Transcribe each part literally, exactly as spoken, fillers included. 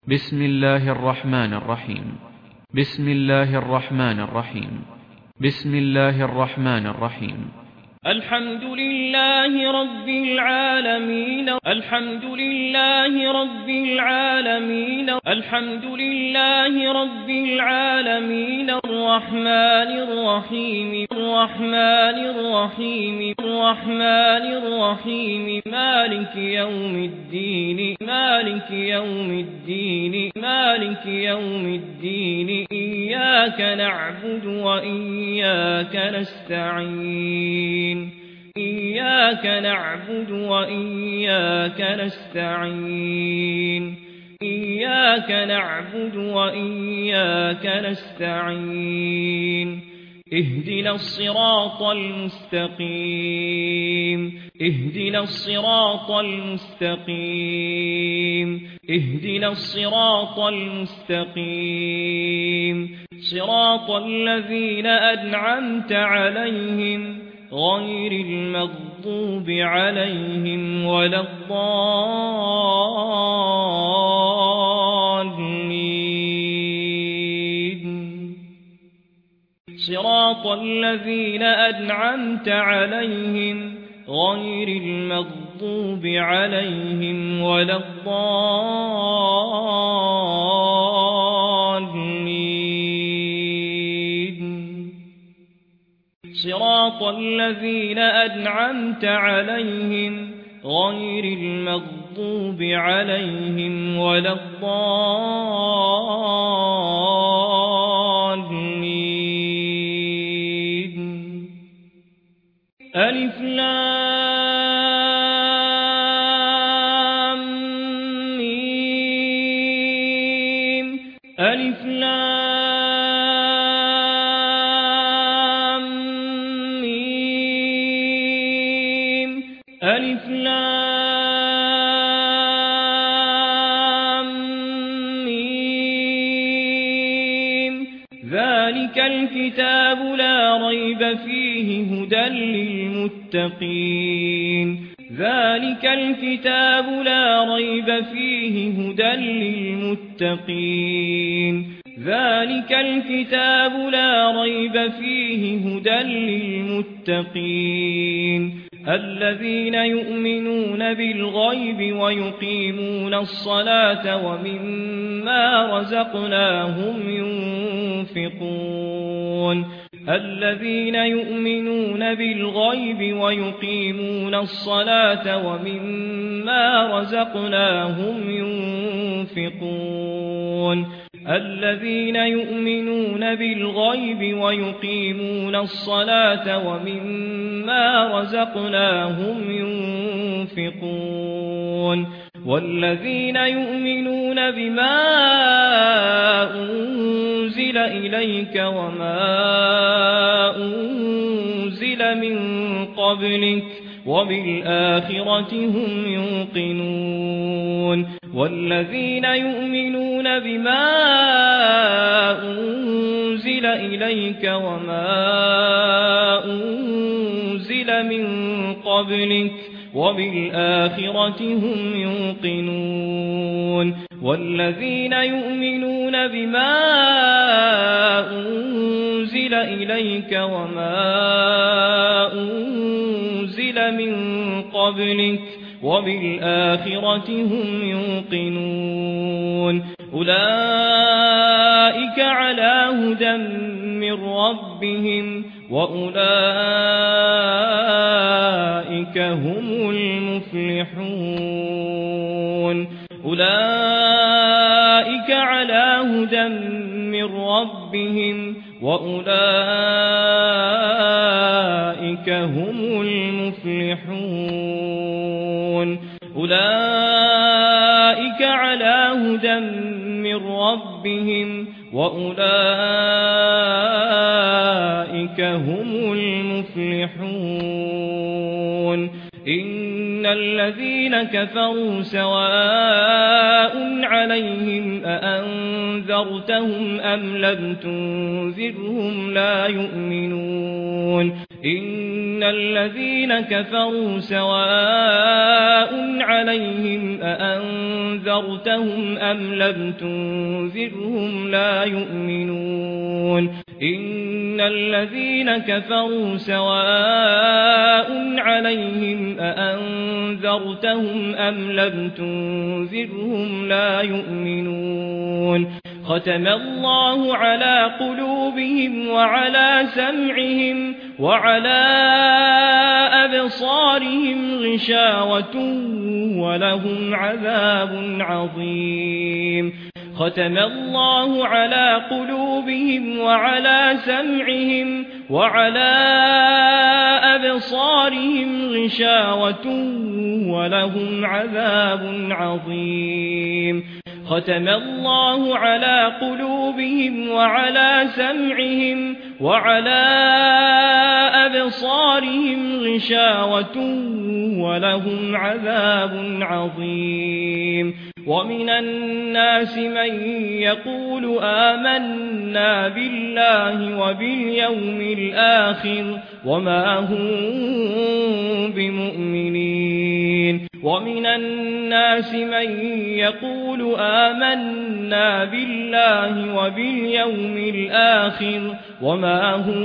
بسم الله الرحمن الرحيم بسم الله الرحمن الرحيم بسم الله الرحمن الرحيم الحمد لله رب العالمين الحمد لله رب العالمين الحمد لله رب العالمين الرحمن الرحيم الرحمن الرحيم الرحمن الرحيم مالك يوم الدين مالك يوم الدين مالك يوم الدين إياك نعبد وإياك نستعين إياك نعبد وإياك نستعين إياك نعبد وإياك نستعين اهدنا الصراط المستقيم اهدنا الصراط المستقيم اهدنا الصراط المستقيم صراط الذين أنعمت عليهم غير المغضوب عليهم ولا الضالين صراط الذين أنعمت عليهم غير المغضوب عليهم ولا الضالين صراط الذين أنعمت عليهم غير المغضوب عليهم ولا الضالين ألف لام ميم ألف لام ميم ألف لام ميم ذلك الكتاب لا ريب فيه هدى للمتقين ذلك الكتاب لا ريب فيه هدى للمتقين ذلك الكتاب لا ريب فيه هدى للمتقين الذين يؤمنون بالغيب ويقيمون الصلاة ومما رزقناهم ينفقون الذين يؤمنون بالغيب ويقيمون الصلاة ومما رزقناهم ينفقون الذين يؤمنون بالغيب ويقيمون الصلاة ومما رزقناهم ينفقون والذين يؤمنون بما أنزل إليك وما أنزل من قبلك وبالآخرة هم يوقنون والذين يؤمنون بما أنزل إليك وما أنزل من قبلك وبالآخرة هم يوقنون والذين يؤمنون بما أنزل إليك وما أنزل من قبلك وبالآخرة هم يوقنون أولئك على هدى من ربهم وأولئك هم المفلحون أولئك على هدى من ربهم وأولئك هم المفلحون أولئك على هدى من ربهم وأولئك هم المفلحون إن الذين كفروا سواء عليهم أأنذرتهم أم لم تنذرهم لا يؤمنون إن إن الذين كفروا سواء عليهم أأنذرتهم أم لم تنذرهم لا يؤمنون إن الذين كفروا سواء عليهم أأنذرتهم أم لم تنذرهم لا يؤمنون ختم الله على قلوبهم وعلى سمعهم وعلى أبصارهم غشاوة ولهم عذاب عظيم ختم الله على قلوبهم وعلى سمعهم وعلى أبصارهم غشاوة ولهم عذاب عظيم ختم الله على قلوبهم وعلى سمعهم وعلى أبصارهم غشاوة ولهم عذاب عظيم ومن الناس من يقول آمنا بالله وباليوم الآخر وما هم بمؤمنين ومن الناس من يقول آمنا بالله وباليوم الآخر وما هم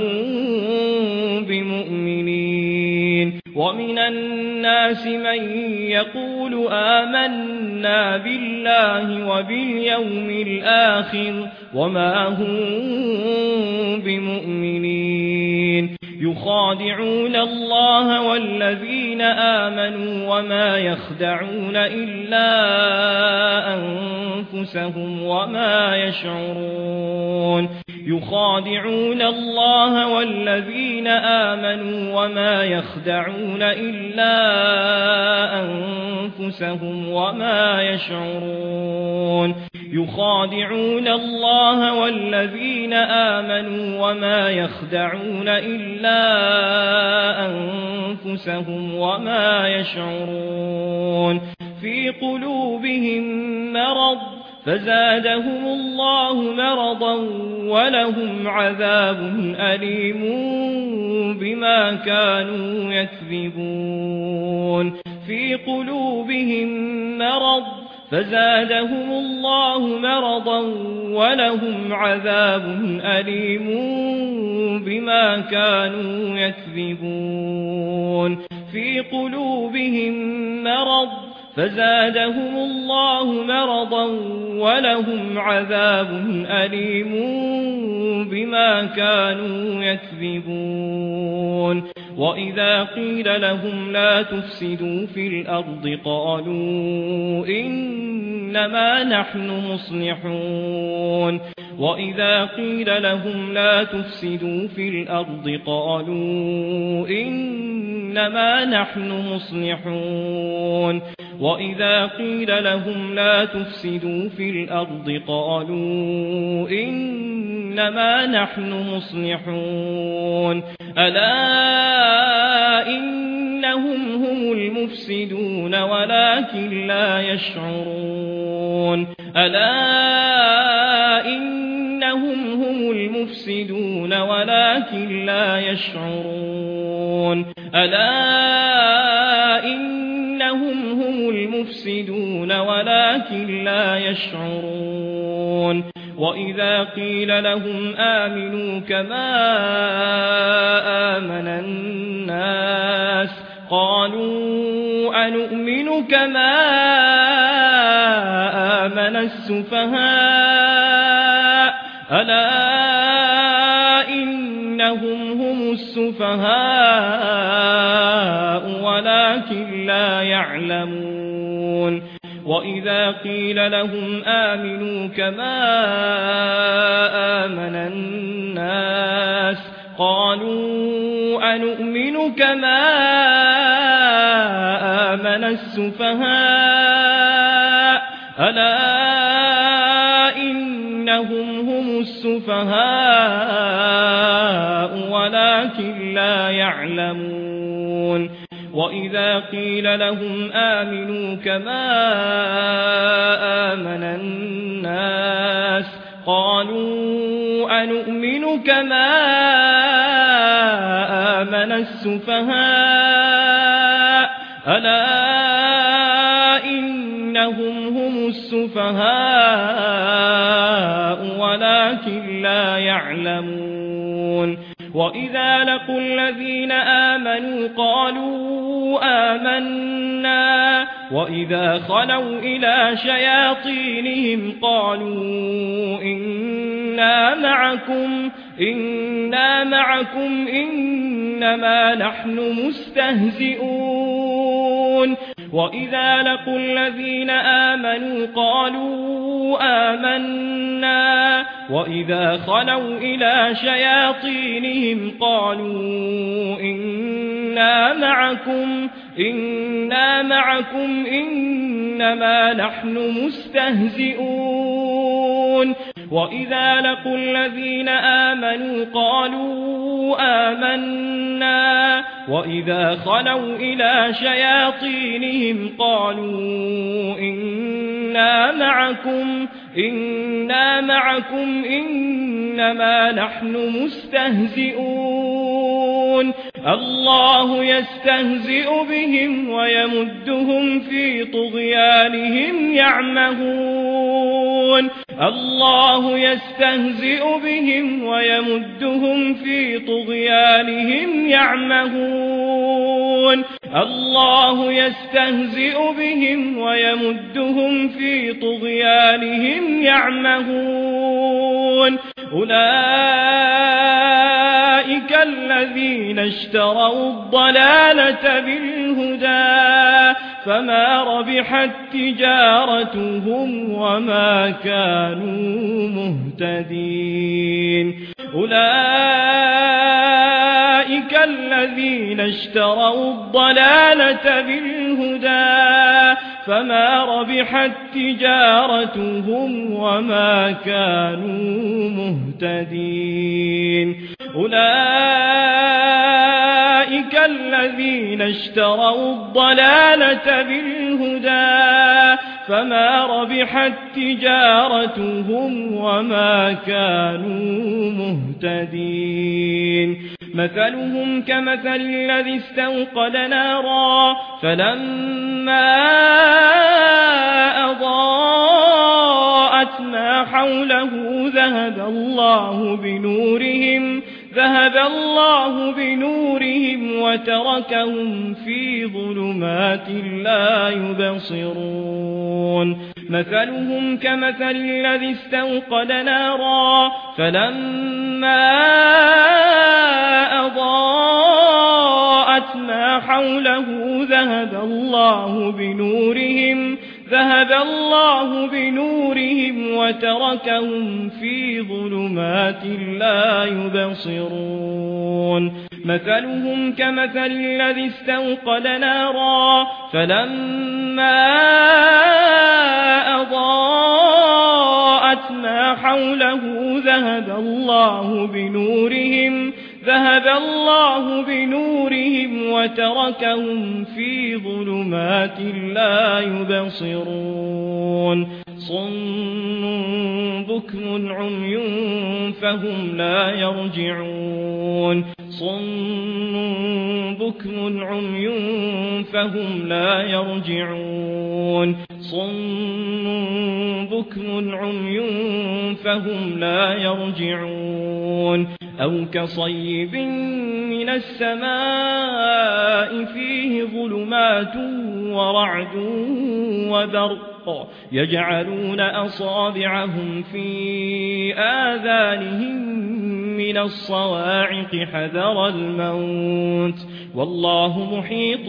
بمؤمنين ومن الناس من يقول آمنا بالله وباليوم الآخر وما هم بمؤمنين يخادعون الله والذين آمنوا وما يخدعون إلا أنفسهم وما يشعرون يخادعون الله والذين آمنوا وما يخدعون إلا أنفسهم وما يشعرون يخادعون الله والذين آمنوا وما يخدعون إلا أنفسهم وما يشعرون في قلوبهم مرض فزادهم الله مرضا ولهم عذاب أليم بما كانوا يكذبون في قلوبهم مرض فزادهم الله مرضا ولهم عذاب أليم بما كانوا يكذبون في قلوبهم مرض فزادهم الله مرضا ولهم عذاب أليم بما كانوا يكذبون وإذا قيل لهم لا تفسدوا في الأرض قالوا إنما نحن مصلحون وإذا قيل لهم لا تفسدوا في الأرض قالوا إنما نحن مصلحون وإذا قيل لهم لا تفسدوا في الأرض قالوا إنما نحن مصلحون ألا إنهم هم المفسدون ولكن لا يشعرون ألا إنهم هم المفسدون ولكن لا يشعرون ألا إنهم هم المفسدون ولكن لا يشعرون وإذا قيل لهم آمنوا كما آمن الناس قالوا أنؤمن كما آمن السفهاء ألا إنهم هم السفهاء ولكن لا يعلمون وإذا قيل لهم آمنوا كما آمن الناس قالوا أنؤمن كما آمن السفهاء ألا إنهم هم السفهاء ولكن لا يعلمون وإذا قيل لهم آمنوا كما آمن الناس قالوا أنؤمن كما آمن السفهاء ألا إنهم هم السفهاء ولكن لا يعلمون وإذا لقوا الذين آمنوا قالوا آمنا وإذا خلوا إلى شياطينهم قالوا إنا معكم إنا معكم إنما نحن مستهزئون وإذا لقوا الذين آمنوا قالوا آمنا وإذا خلوا إلى شياطينهم قالوا إنا معكم إنا معكم إنما نحن مستهزئون وإذا لقوا الذين آمنوا قالوا آمنا وإذا خلوا إلى شياطينهم قالوا إنا معكم إنا معكم إنما نحن مستهزئون الله يستهزئ بهم ويمدهم في طغيانهم يعمهون الله يستهزئ بهم ويمدهم في طغيانهم يعمهون الله يستهزئ بهم ويمدهم في طغيانهم يعمهون أولئك الذين اشتروا الضلالة بالهدى فما ربحت تجارتهم وما كانوا مهتدين أولئك الذين اشتروا الضلالة بالهدى فما ربحت تجارتهم وما كانوا مهتدين أولئك الذين اشتروا الضلالة بالهدى فما ربحت تجارتهم وما كانوا مهتدين مثلهم كمثل الذي استوقد نارا فلما أضاءت ما حوله ذهب الله بنورهم ذهب الله بنورهم وتركهم في ظلمات لا يبصرون مثلهم كمثل الذي استوقد نارا فلما أضاءت ما حوله ذهب الله بنورهم ذهب الله بنورهم وتركهم في ظلمات لا يبصرون مثلهم كمثل الذي استوقد نارا فلما أضاءت ما حوله ذهب الله بنورهم ذهب الله بنورهم وتركهم في ظلمات لا يبصرون صم بكم عمي فهم لا يرجعون صم بكم عمي فهم لا يرجعون صم بكم عمي فهم لا يرجعون أو كصيب من السماء فيه ظلمات ورعد وبرق يجعلون أصابعهم في آذانهم من الصواعق حذر الموت والله محيط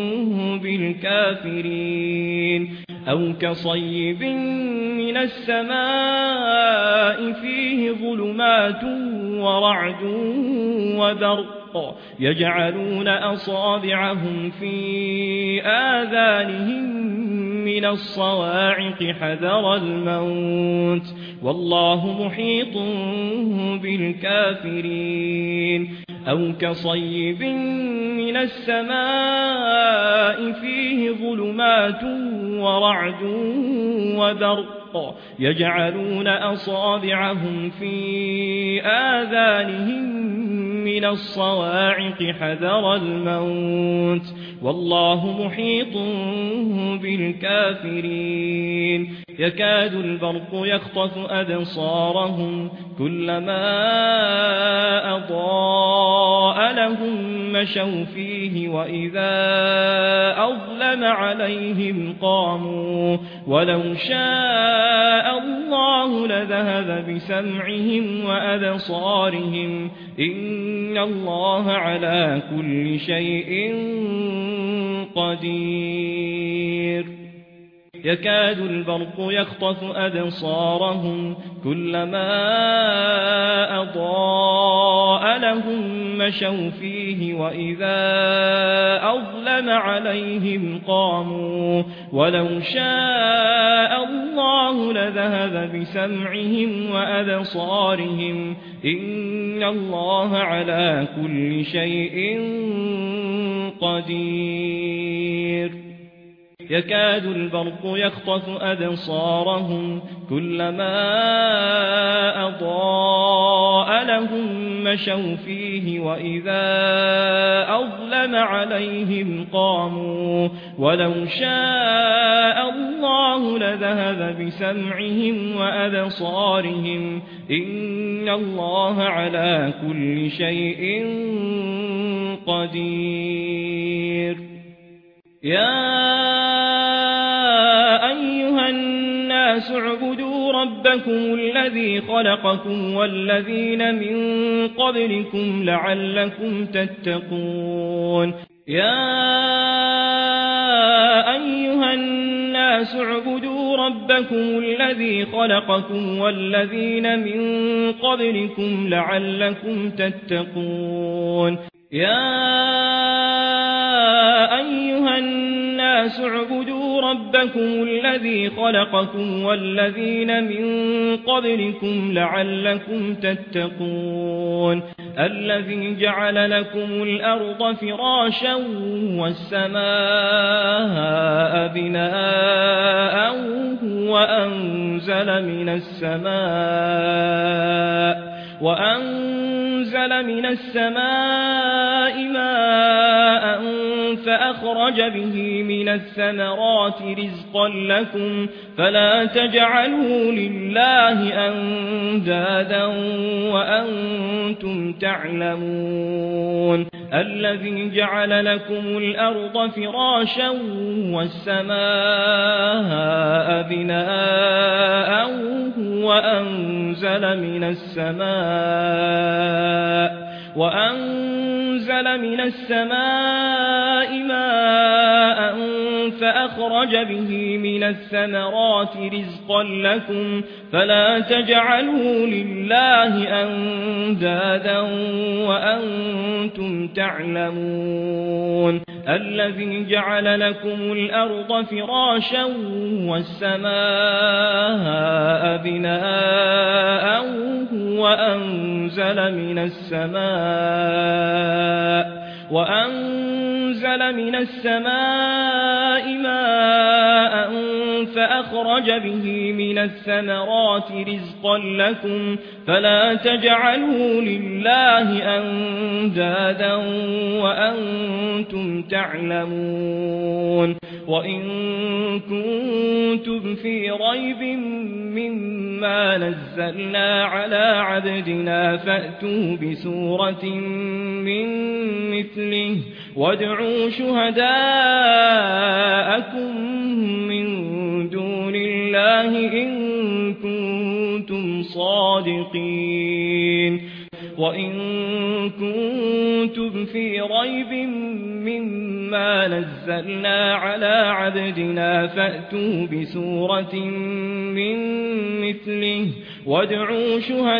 بالكافرين أو كصيب من السماء فيه ظلمات ورعد وبرق يجعلون أصابعهم في آذانهم من الصواعق حذر الموت والله محيط بالكافرين أو كصيب من السماء فيه ظلمات ورعد وبرق يجعلون أصابعهم في آذانهم من الصواعق حذر الموت والله محيط بالكافرين يكاد البرق يخطف أبصارهم كلما أضاء لهم مشوا فيه وإذا أظلم عليهم قاموا ولو شاء الله لذهب بسمعهم وأبصارهم إن الله على كل شيء قدير يكاد البرق يخطف أبصارهم كلما أضاء لهم مشوا فيه وإذا أظلم عليهم قاموا ولو شاء الله لذهب بسمعهم وأبصارهم إن الله على كل شيء قدير يكاد البرق يخطف أبصارهم كلما أضاء لهم مشوا فيه وإذا أظلم عليهم قاموا ولو شاء الله لذهب بسمعهم وأبصارهم إن الله على كل شيء قدير يا أيها الناس اعبدوا ربكم الذي خلقكم والذين من قبلكم لعلكم تتقون يا أيها الناس اعبدوا ربكم الذي خلقكم والذين من قبلكم لعلكم تتقون يا أيها الناس اعبدوا ربكم الذي خلقكم والذين من قبلكم لعلكم تتقون الذي جعل لكم الأرض فراشا والسماء بناء وأنزل من السماء وأنزل من السماء ماء فأخرج به من الثمرات رزقا لكم فلا تجعلوا لله أندادا وأنتم تعلمون الذي جعل لكم الأرض فراشا والسماء بناء وأنزل من السماء وأنزل من السماء ماء فأخرج به من الثمرات رزقا لكم فلا تجعلوا لله أندادا وأنتم تعلمون الذي جعل لكم الأرض فراشا والسماء بناء وأنزل من السماء وأنزل من السماء ماء فأخرج به من الثمرات رزقا لكم فلا تجعلوا لله أندادا وأنتم تعلمون وإن كنتم في ريب مما نزلنا على عبدنا فأتوا بسورة من مثله وادعوا شهداءكم من دون الله إن كنتم صادقين وإن كنتم في ريب مما نزلنا على عبدنا فأتوا بسورة من مثله وادعوا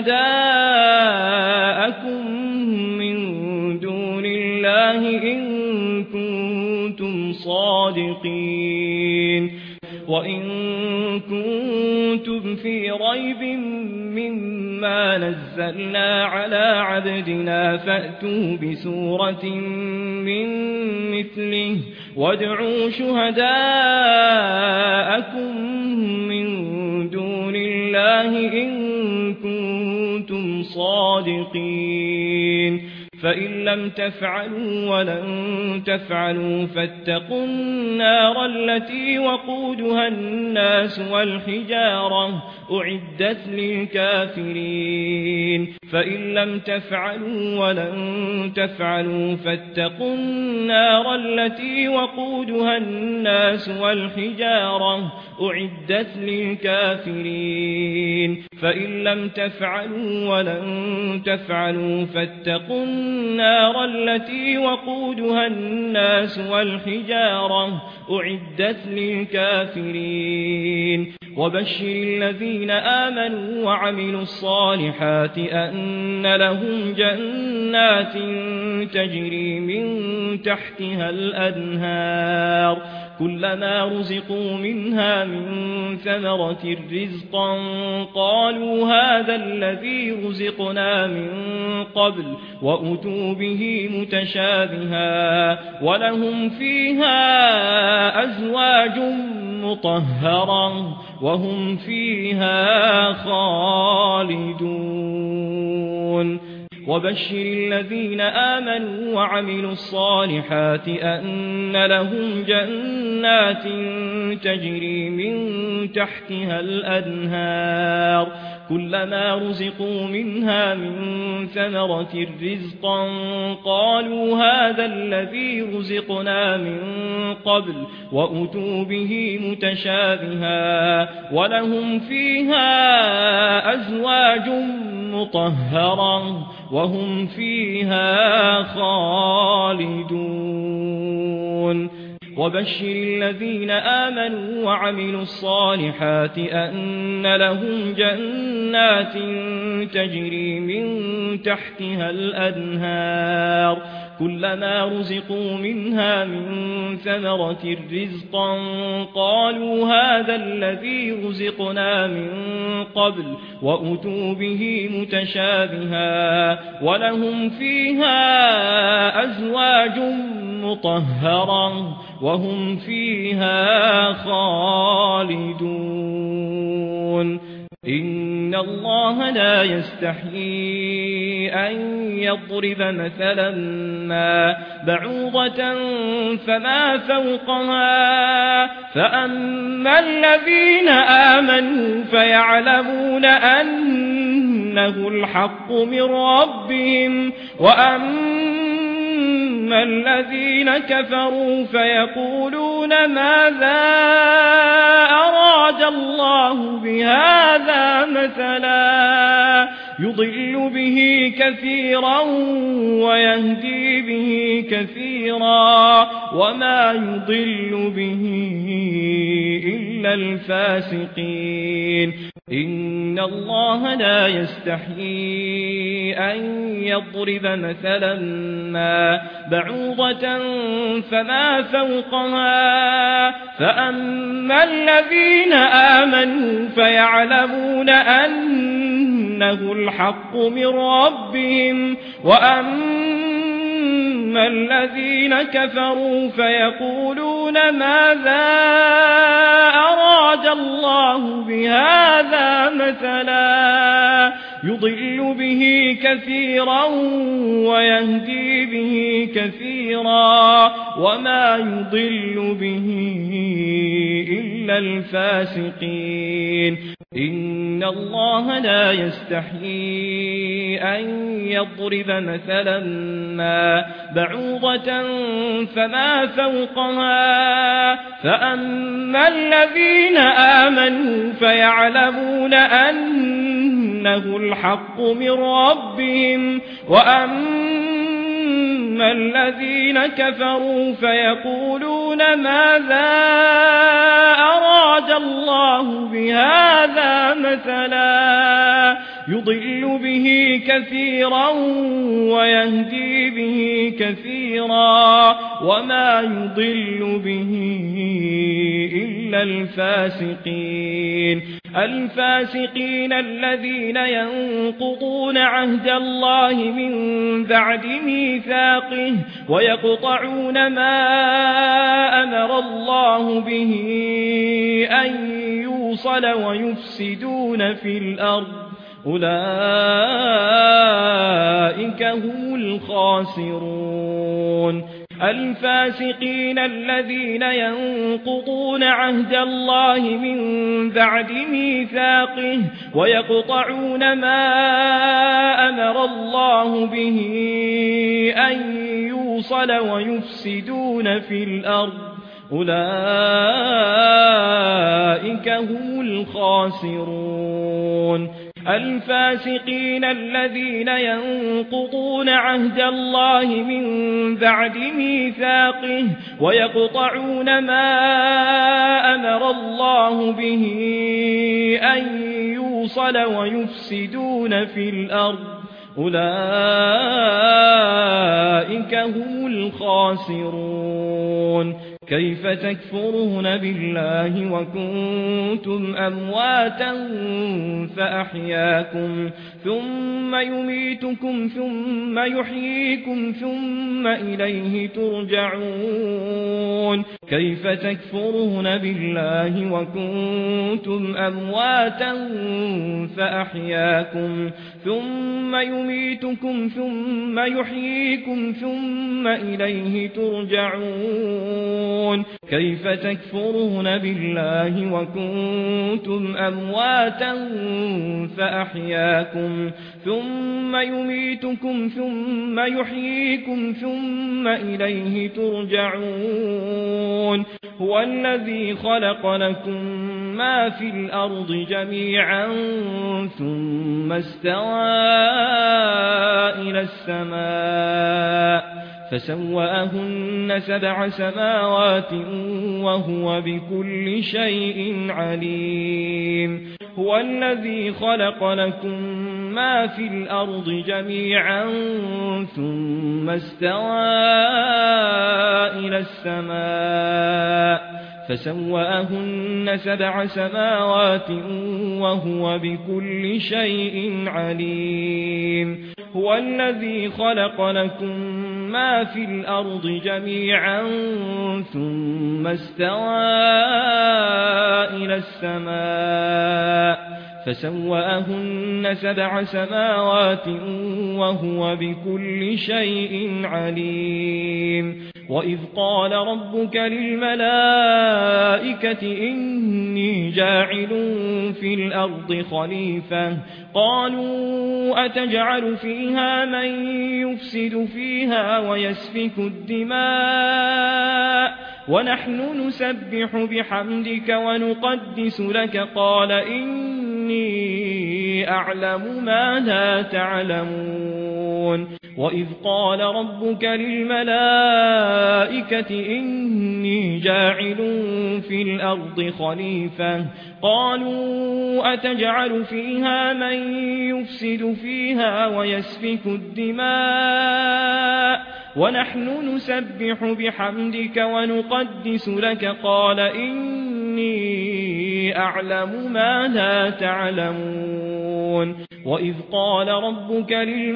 شهداءكم من دون الله إن كنتم صادقين وإن كنتم في ريب مما نزلنا على عبدنا فأتوا بسورة من مثله وادعوا شهداءكم من دون الله إن كنتم صادقين فإن لم تفعلوا ولن تفعلوا فاتقوا النار التي وقودها الناس والحجارة أعدت للكافرين فإن لم تفعلوا ولن تفعلوا فاتقوا النار التي وقودها الناس والحجارة أعدت للكافرين فإن لم تفعلوا ولن تفعلوا فاتقوا النار التي وقودها الناس والحجارة أعدت للكافرين وبشر الذين آمنوا وعملوا الصالحات أن لهم جنات تجري من تحتها الأنهار كلما رزقوا منها من ثمرة رزقا قالوا هذا الذي رزقنا من قبل وأتوا به متشابها ولهم فيها أزواج مطهرة وهم فيها خالدون وبشر الذين آمنوا وعملوا الصالحات أن لهم جنات تجري من تحتها الأنهار كلما رزقوا منها من ثمرة رزقا قالوا هذا الذي رزقنا من قبل وأتوا به متشابها ولهم فيها أزواج مطهرة وهم فيها خالدون وبشر الذين آمنوا وعملوا الصالحات أن لهم جنات تجري من تحتها الأنهار كلما رزقوا منها من ثمرة رزقا قالوا هذا الذي رزقنا من قبل وأتوا به متشابها ولهم فيها أزواج مطهرة وهم فيها خالدون إن الله لا يستحيي أن يضرب مثلا ما بعوضة فما فوقها فأما الذين آمنوا فيعلمون أنه الحق من ربهم وأما الذين كفروا فيقولون ماذا أراد الله بهذا مثلا يضل به كثيرا ويهدي به كثيرا وما يضل به إلا الفاسقين إن الله لا يستحيي أن يضرب مثلا ما بعوضة فما فوقها فأما الذين آمنوا فيعلمون أنه الحق من ربهم وأما الذين كفروا فيقولون ماذا أراد الله بهذا مثلا يضل به كثيرا ويهدي به كثيرا وما يضل به إلا الفاسقين إن الله لا يستحيي أن يضرب مثلا ما بعوضة فما فوقها فأما الذين آمنوا فيعلمون أنه الحق من ربهم وأما الذين كفروا فيقولون ماذا أراد الله بهذا مثلا يضل به كثيرا ويهدي به كثيرا وما يضل به إلا الفاسقين الفاسقين الذين ينقضون عهد الله من بعد ميثاقه ويقطعون ما أمر الله به أن يوصل ويفسدون في الأرض أولئك هم الخاسرون الفاسقين الذين ينقضون عهد الله من بعد ميثاقه ويقطعون ما أمر الله به أن يوصل ويفسدون في الأرض أولئك هم الخاسرون الفاسقين الذين ينقضون عهد الله من بعد ميثاقه ويقطعون ما أمر الله به أن يوصل ويفسدون في الأرض أولئك هم الخاسرون كيف تكفرون بالله وكنتم أمواتا فأحياكم ثم يميتكم ثم يحييكم ثم إليه ترجعون كيف تكفرون بالله وكنتم أمواتا فأحياكم ثم يميتكم ثم يحييكم ثم إليه ترجعون كيف تكفرون بالله وكنتم أمواتا فأحياكم ثم يميتكم ثم يحييكم ثم إليه ترجعون هو الذي خلق لكم ما في الأرض جميعا ثم استوى إلى السماء فسوأهن سبع سماوات وهو بكل شيء عليم هو الذي خلق لكم ما في الأرض جميعا ثم استوى إلى السماء فسوأهن سبع سماوات وهو بكل شيء عليم هو الذي خلق لكم ما في الأرض جميعا ثم استوى إلى السماء فسوأهن سبع سماوات وهو بكل شيء عليم وإذ قال ربك للملائكة إني جاعل في الأرض خليفة قالوا أتجعل فيها من يفسد فيها ويسفك الدماء ونحن نسبح بحمدك ونقدس لك قال إني أعلم ما لا تعلمون وإذ قال ربك للملائكة إني جاعل في الأرض خليفة قالوا أتجعل فيها من يفسد فيها ويسفك الدماء ونحن نسبح بحمدك ونقدس لك قال إني أعلم ما لا تعلمون وإذ قال ربك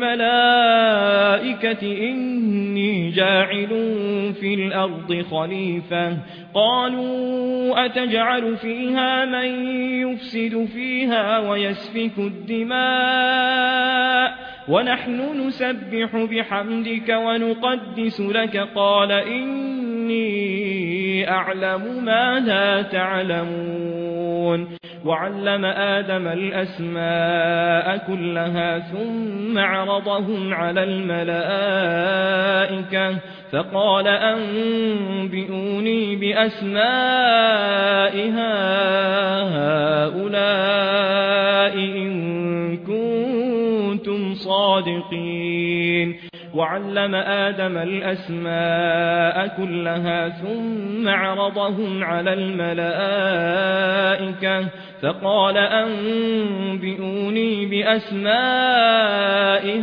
للملائكة إني جاعل في الأرض خليفة قالوا أتجعل فيها من يفسد فيها ويسفك الدماء ونحن نسبح بحمدك ونقدس لك قال إني أعلم ما لا تعلمون وعلم آدم الأسماء كلها ثم عرضهم على الملائكة فقال أنبئوني بأسماء هؤلاء إن كنتم صادقين وعلم آدم الأسماء كلها ثم عرضهم على الملائكة فقال أنبئوني بأسماء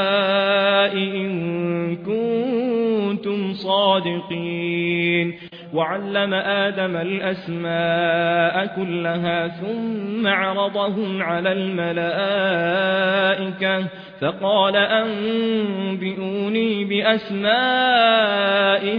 هؤلاء إن كنتم صادقين وعلم آدم الأسماء كلها ثم عرضهم على الملائكة فقال أنبئوني بأسماء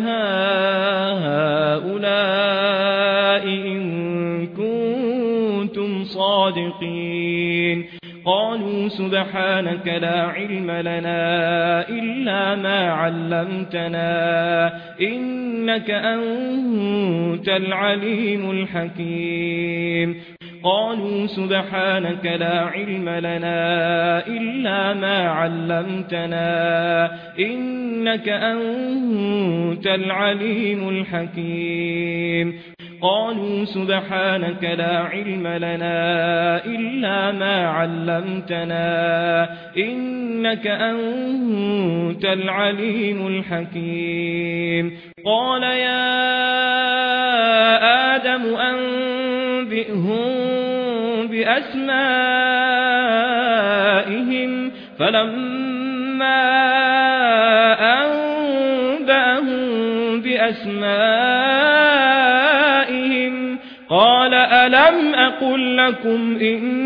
هؤلاء إن كنتم صادقين قالوا سبحانك لا علم لنا إلا ما علمتنا إنك أنت العليم الحكيم قالوا سبحانك لا علم لنا إلا ما علمتنا إنك أنت العليم الحكيم قالوا سبحانك لا علم لنا إلا ما علمتنا إنك أنت العليم الحكيم قال يا آدم أنبئهم بأسمائهم فلما أنبأهم بأسمائهم قال ألم أقل لكم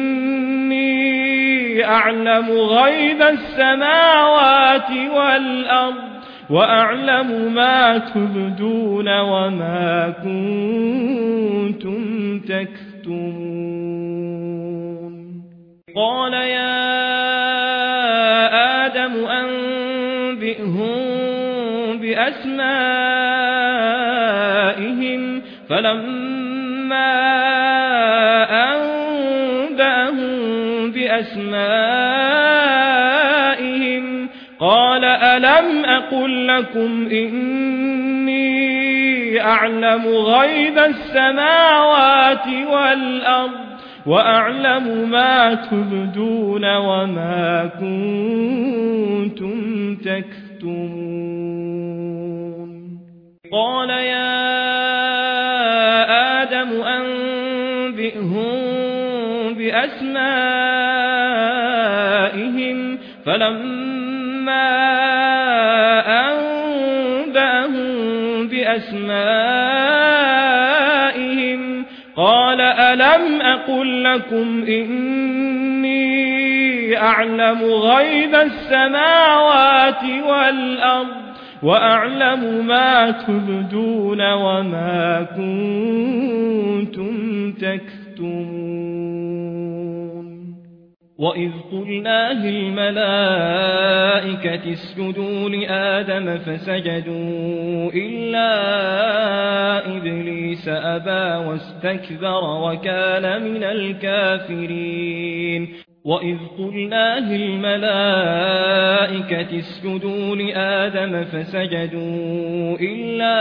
إني أعلم غيب السماوات والأرض وأعلم ما تبدون وما كنتم تكتمون قال يا آدم أنبئهم بأسمائهم فلما أنبأهم بأسمائهم قال ألم أقل لكم إني أعلم غيب السماوات والأرض وأعلم ما تبدون وما كنتم تكتمون قال يا آدم أنبئهم بأسمائهم فلما أنبأهم بأسمائهم قال ألم أقل لكم إني أعلم غيب السماوات والأرض وأعلم ما تبدون وما كنتم تكتمون وإذ قلنا للملائكة اسجدوا لآدم فسجدوا إلا إبليس أبى واستكبر وكان من الكافرين وإذ قلنا للملائكة اسجدوا لآدم فسجدوا إلا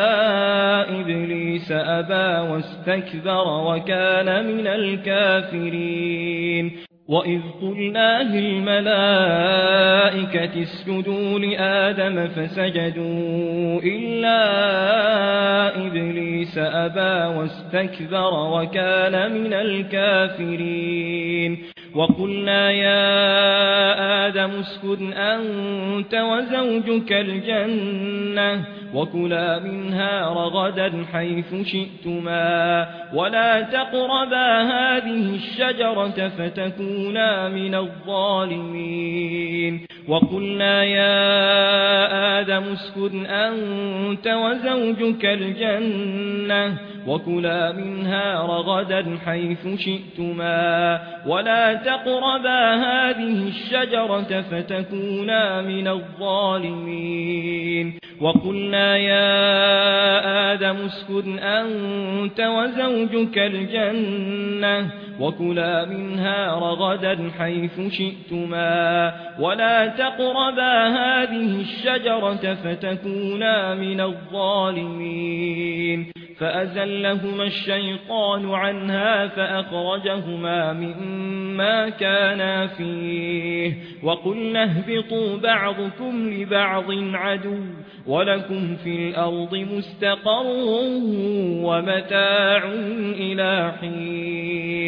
إبليس أبى واستكبر وكان من الكافرين وإذ قلنا للملائكة اسجدوا لآدم فسجدوا إلا إبليس أبى واستكبر وكان من الكافرين وقلنا يا آدم اسكن أنت وزوجك الجنة وكلا منها رغدا حيث شئتما ولا تقربا هذه الشجرة فتكونا من الظالمين وقلنا يا آدم اسكن أنت وزوجك الجنة وكلا منها رغدا حيث شئتما ولا تقربا هذه الشجرة فتكونا من الظالمين وقلنا يا آدم اسكن أنت وزوجك الجنة وكلا منها رغدا حيث شئتما ولا تقربا هذه الشجرة فتكونا من الظالمين فأزلهما الشيطان عنها فأخرجهما مما كانا فيه وقلنا اهبطوا بعضكم لبعض عدو ولكم في الأرض مستقر ومتاع إلى حين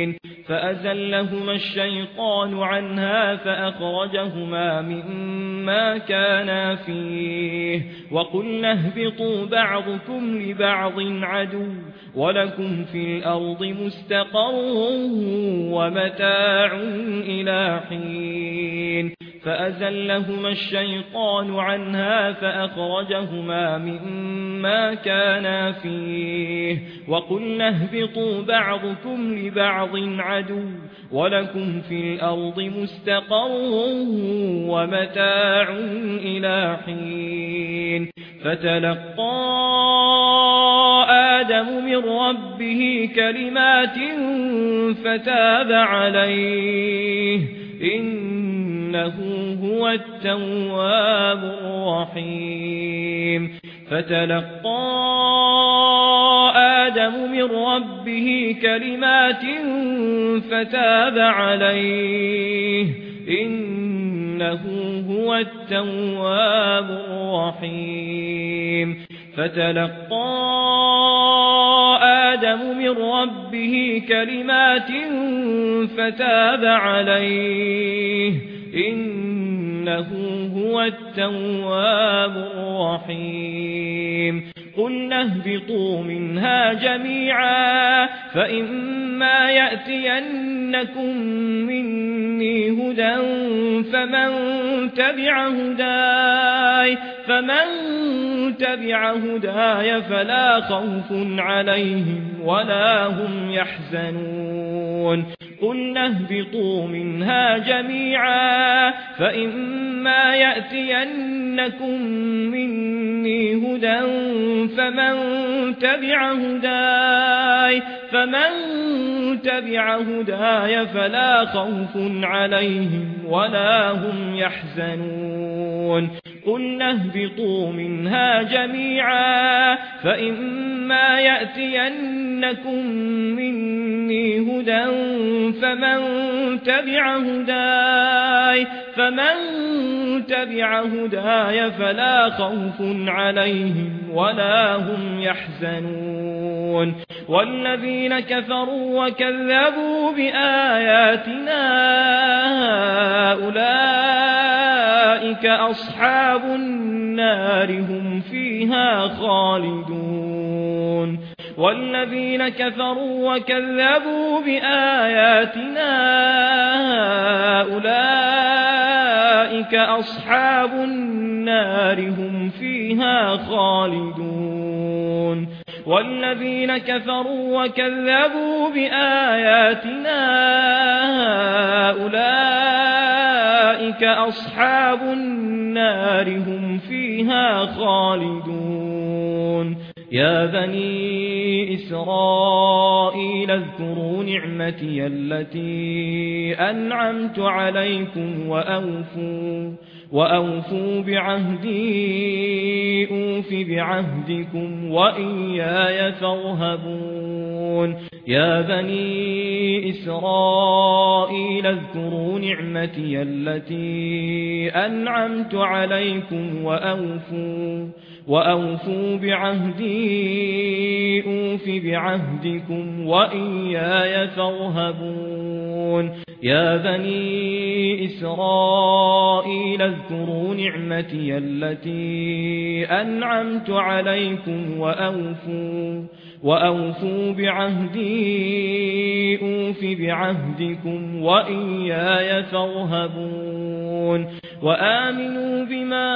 فأزلهما الشيطان عنها فأخرجهما مما كانا فيه وقلنا اهبطوا بعضكم لبعض عدو ولكم في الأرض مستقر ومتاع إلى حين فأزلهما الشيطان عنها فأخرجهما مما كانا فيه وقلنا اهبطوا بعضكم لبعض عدو ولكم في الأرض مستقر ومتاع إلى حين فتلقى آدم من ربه كلمات فتاب عليه إنه هو التواب الرحيم فتلقى آدم من ربه كلمات فتاب عليه إنه هو التواب الرحيم فتلقى آدم من ربه كلمات فتاب عليه إنه هو التواب الرحيم قلنا اهبطوا منها جميعا فإما يأتينكم مني هدى فمن تبع هداي فمن تبع هداي فلا خوف عليهم ولا هم يحزنون قلنا اهبطوا منها جميعا فإما يأتينكم مني هدى فمن تبع هداي فمن تبع هداي فلا خوف عليهم ولا هم يحزنون قلنا اهبطوا منها جميعا فإما يأتينكم مني هدى فمن تبع هداي فمن تبع هداي فلا خوف عليهم ولا هم يحزنون والذين كفروا وكذبوا بآياتنا أولئك أصحاب النار هم فيها خالدون والذين كفروا وكذبوا بآياتنا أولئك أصحاب النار هم فيها خالدون والذين كفروا وكذبوا بآياتنا أولئك أصحاب النار هم فيها خالدون يا بني إسرائيل اذكروا نعمتي التي أنعمت عليكم وأوفوا وأوفوا بعهدي أوف بعهدكم وإياي فارهبون يا بني إسرائيل اذكروا نعمتي التي أنعمت عليكم وأوفوا وأوفوا بعهدي أوف بعهدكم وإياي فارهبون يا بني إسرائيل اذكروا نعمتي التي أنعمت عليكم وأوفوا وأوفوا بعهدي أوف بعهدكم وإياي فارهبون وآمنوا بما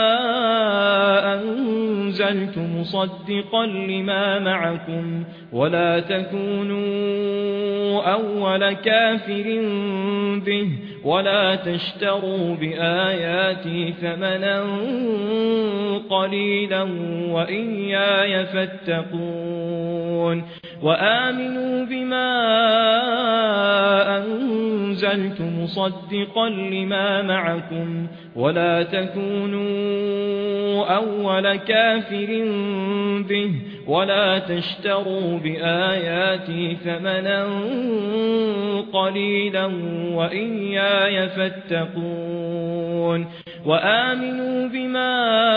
أنزلت مصدقا لما معكم ولا تكونوا أول كافر به ولا تشتروا بآياتي ثمنا قليلا وإياي فاتقون وآمنوا بما أنزلت مصدقا لما معكم ولا تكونوا أول كافر به ولا تشتروا بآياتي ثمنا قليلا وإياي فاتقون وآمنوا بما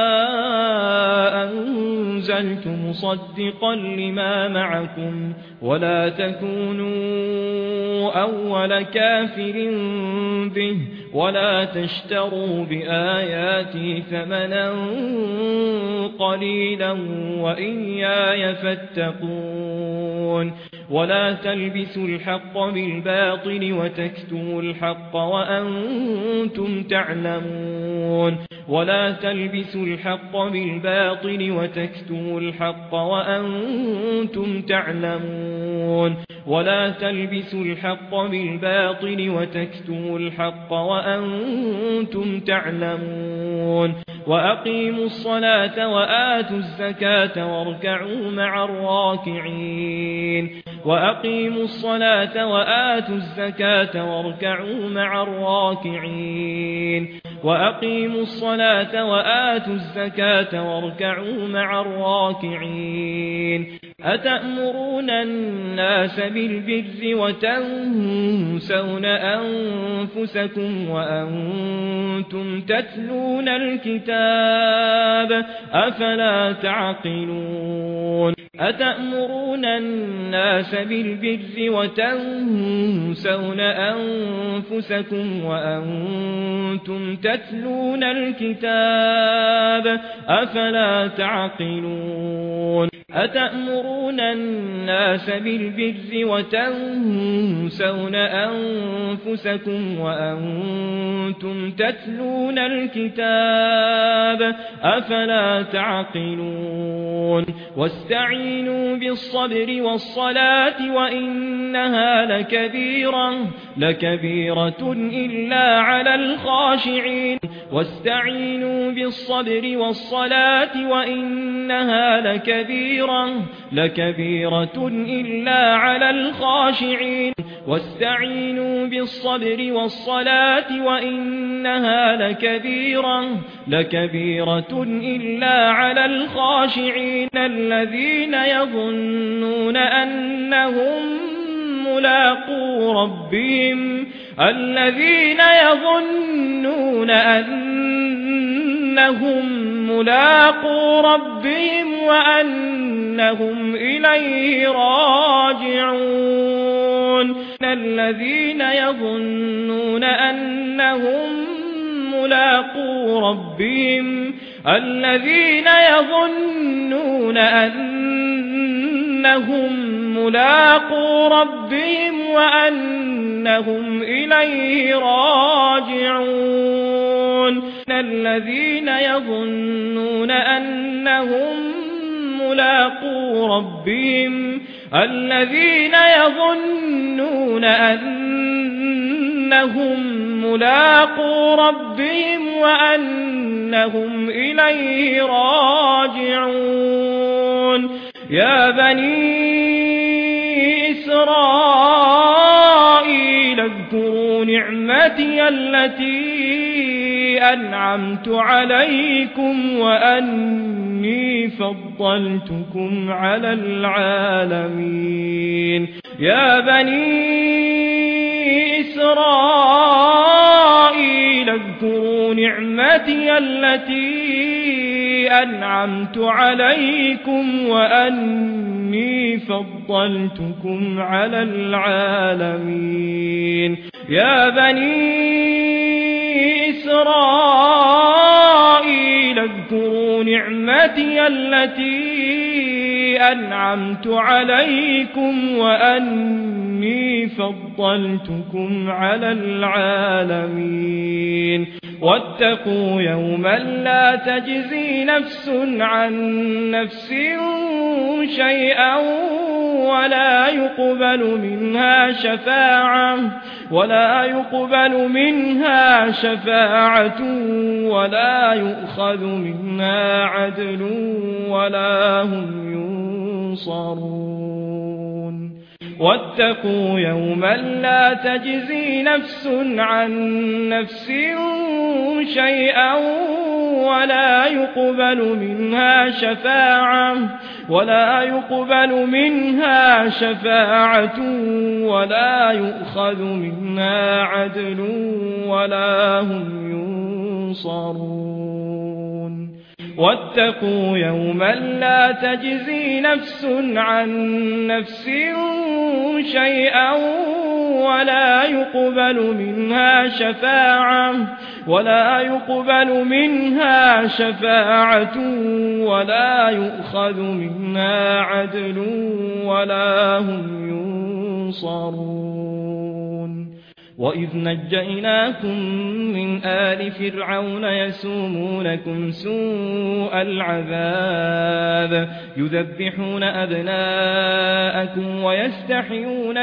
أنزلت مصدقا لما معكم ولا تكونوا أول كافر به ولا تشتروا بآياتي ثمنا قليلا وإياي فاتقون ولا تلبسوا الحق بالباطل وتكتموا الحق وأنتم تعلمون ولا تلبسوا الحق بالباطل وتكتموا الحق وأنتم تعلمون ولا تلبسوا الحق بالباطل وتكتموا الحق وأنتم تعلمون وأقيموا الصلاة وآتوا الزكاة واركعوا مع الراكعين وأقيموا الصلاة وآتوا الزكاة واركعوا مع الراكعين وأقيموا الصلاة وآتوا الزكاة واركعوا مع الراكعين أتأمرون الناس بالبر وتنسون أنفسكم وأنتم تتلون الكتاب أفلا تعقلون أتأمرون الناس بالبر وتنسون أنفسكم وأنتم تتلون الكتاب أفلا تعقلون أتأمرون الناس بالبر وتنسون أنفسكم وأنتم تتلون الكتاب أفلا تعقلون واستعينوا بالصبر والصلاة وإنها لكبيرة لكبيرة إلا على الخاشعين واستعينوا بالصبر والصلاة وإنها لكبيرة لكبيرة إلا على الخاشعين واستعينوا بالصبر والصلاة وإنها لكبيرة لكبيرة إلا على الخاشعين الذين يظنون أنهم ملاقو ربهم الذين يظنون أنهم ملاقو ربهم وأنهم إليه راجعون الذين يظنون أنهم ملاقو ربهم الذين يظنون أنهم ملاقو ربهم وأنهم إليه راجعون الذين يظنون أنهم ملاقو ربهم الذين يظنون أنهم ملاقو ربهم وأنهم إليه راجعون يا بني إسرائيل اذكروا نعمتي التي أنعمت عليكم وأني فضلتكم على العالمين يا بني إسرائيل اذكروا نعمتي التي أنعمت عليكم وأني فضلتكم على العالمين يا بني إسرائيل اذكروا نعمتي التي أنعمت عليكم وأني فضلتكم على العالمين واتقوا يوما لا تجزي نفس عن نفس شيئا ولا يقبل منها شفاعة ولا يقبل منها شفاعة ولا يؤخذ منها عدل ولا هم ينصرون واتقوا يوما لا تجزي نفس عن نفس شيئا ولا يقبل منها شفاعة ولا يؤخذ منها عدل ولا هم ينصرون واتقوا يوما لا تجزي نفس عن نفس شيئا ولا يقبل منها شفاعة ولا يؤخذ منها عدل ولا هم ينصرون واتقوا يوما لا تجزي نفس عن نفس شيئا ولا يقبل منها شفاعة ولا يقبل منها شفاعة ولا يؤخذ منها عدل ولا هم ينصرون واتقوا يوما لا تجزي نفس عن نفس شيئا ولا يقبل منها شفاعة ولا يقبل منها شفاعة ولا يؤخذ منها عدل ولا هم ينصرون وإذ نجيناكم من آل فرعون يسومونكم سوء العذاب يذبحون أبناءكم ويستحيون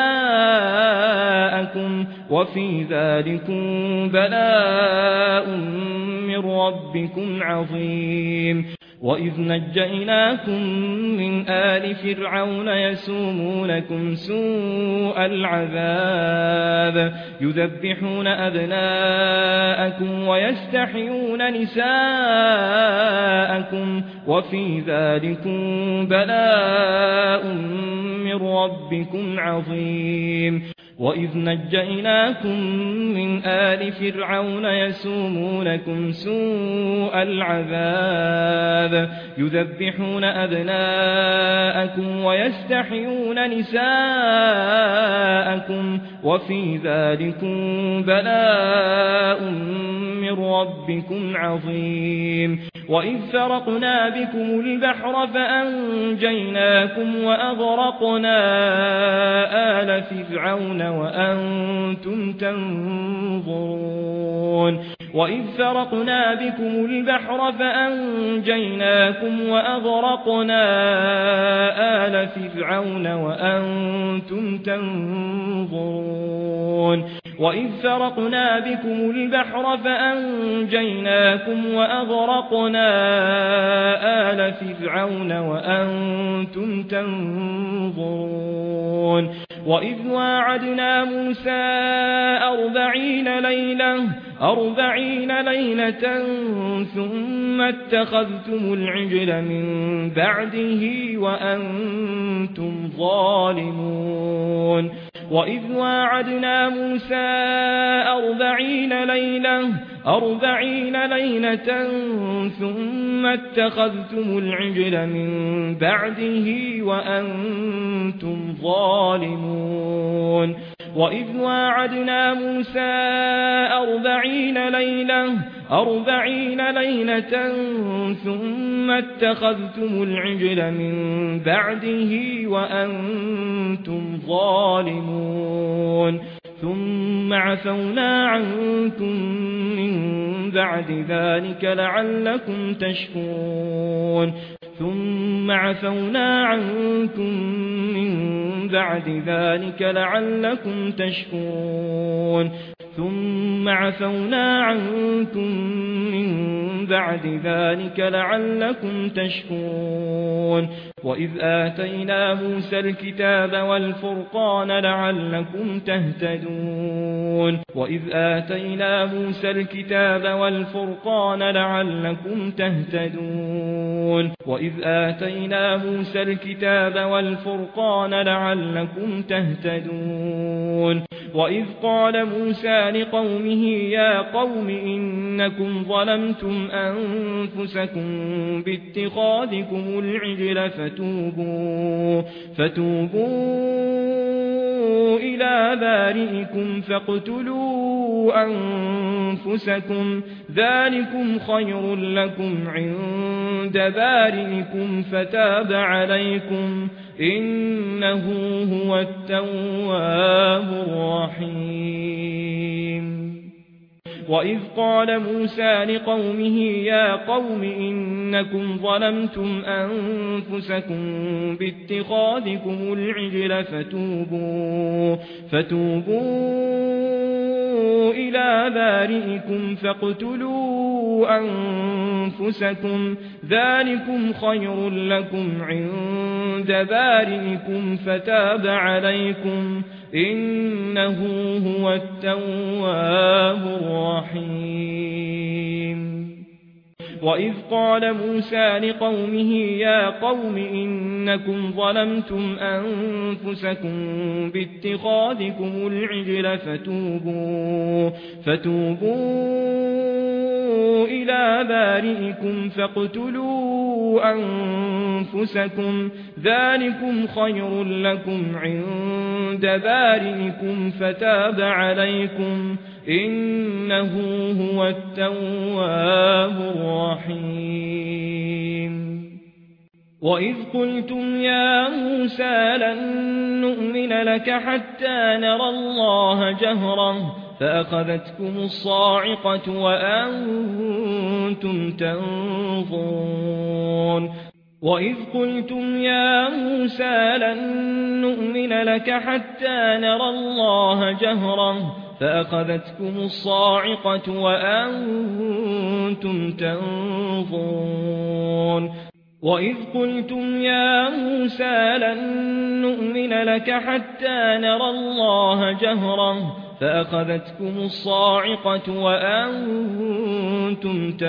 نساءكم وفي ذلكم بلاء من ربكم عظيم وإذ نجيناكم من آل فرعون يسومونكم سوء العذاب يذبحون أبناءكم ويستحيون نساءكم وفي ذلكم بلاء من ربكم عظيم وإذ نجيناكم من آل فرعون يسومونكم سوء العذاب يذبحون أبناءكم ويستحيون نساءكم وفي ذلكم بلاء من ربكم عظيم وإذ فرقنا بكم البحر فأنجيناكم وأغرقنا آل فرعون وأنتم تنظرون وإذ فرقنا بكم البحر فأنجيناكم وأغرقنا آل فرعون وأنتم تنظرون وإذ فرقنا بكم البحر فأنجيناكم وأغرقنا آل فرعون وأنتم تنظرون وإذ واعدنا موسى أربعين ليلة أربعين ليلة ثم اتخذتم العجل من بعده وأنتم ظالمون وإذ واعدنا موسى أربعين ليلة أربعين ليلة ثم اتخذتم العجل من بعده وأنتم ظالمون وإذ واعدنا موسى أربعين ليلة أربعين ليلة ثم اتخذتم العجل من بعده وأنتم ظالمون ثم عفونا عنكم من بعد ذلك لعلكم تشكرون ثم عفونا عنكم من بعد ذلك لعلكم تشكرون ثم عفونا عنكم من بعد ذلك لعلكم تشكرون وإذ آتينا موسى الكتاب والفرقان لعلكم تهتدون وإذ آتينا موسى الكتاب والفرقان لعلكم تهتدون وإذ آتينا موسى الكتاب والفرقان لعلكم تهتدون وإذ قال موسى لقومه يا قوم إنكم ظلمتم أنفسكم باتخاذكم العجل فتوبوا فتوبوا إلى بارئكم فاقتلوا أنفسكم ذلكم خير لكم عند بارئكم فتاب عليكم إنه هو التواب الرحيم وإذ قال موسى لقومه يا قوم إنكم ظلمتم أنفسكم باتخاذكم العجل فتوبوا فتوبوا إلى بارئكم فاقتلوا أنفسكم ذلكم خير لكم عند بارئكم فتاب عليكم إنه هو التواب الرحيم وإذ قال موسى لقومه يا قوم إنكم ظلمتم أنفسكم باتخاذكم العجل فتوبوا فتوبوا إلى إلى بارئكم فاقتلوا أنفسكم ذلكم خير لكم عند بارئكم فتاب عليكم إنه هو التواب الرحيم وإذ قلتم يا موسى لن نؤمن لك حتى نرى الله جهرا فأخذتكم الصاعقة وأنتم تنظرون وإذ قلتم يا موسى لن نؤمن لك حتى نرى الله جهرا فأخذتكم الصاعقة وأنتم تنظرون وإذ قلتم يا موسى لن نؤمن لك حتى نرى الله جهرا فأخذتكم الصاعقة وأنتم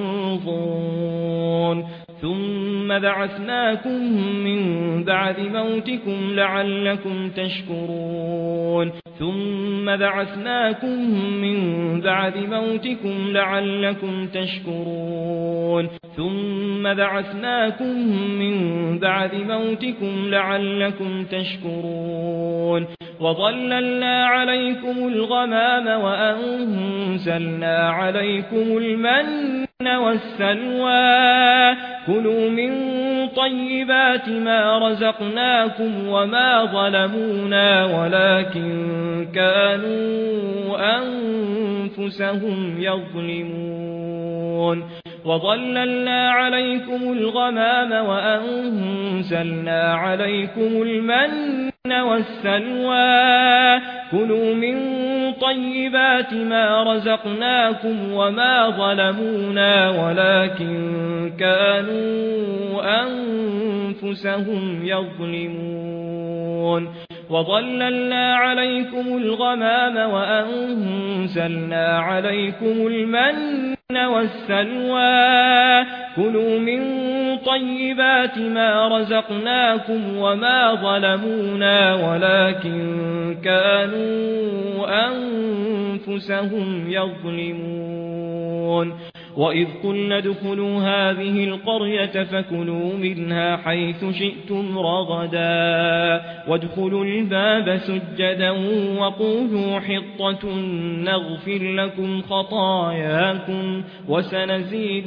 تنظرون ثم بعثناكم من بعد موتكم لعلكم تشكرون ثم بعثناكم من بعد موتكم لعلكم تشكرون ثم بعثناكم من بعد موتكم لعلكم تشكرون وظللنا عليكم الغمام وأنزلنا عليكم المن والسلوى كلوا من طيبات ما رزقناكم وما ظلمونا ولكن كانوا أنفسهم يظلمون وظللنا عليكم الغمام وأنزلنا عليكم المن والسلوى كلوا من طيبات ما رزقناكم وما ظلمونا ولكن كانوا أنفسهم يظلمون وظللنا عليكم الغمام وأنزلنا عليكم المن والسلوى كلوا من طيبات ما رزقناكم وما ظلمونا ولكن كانوا أنفسهم يظلمون وإذ قلنا ادخلوا هذه القرية فكلوا منها حيث شئتم رغدا وادخلوا الباب سجدا وقولوا حطة نغفر لكم خطاياكم وسنزيد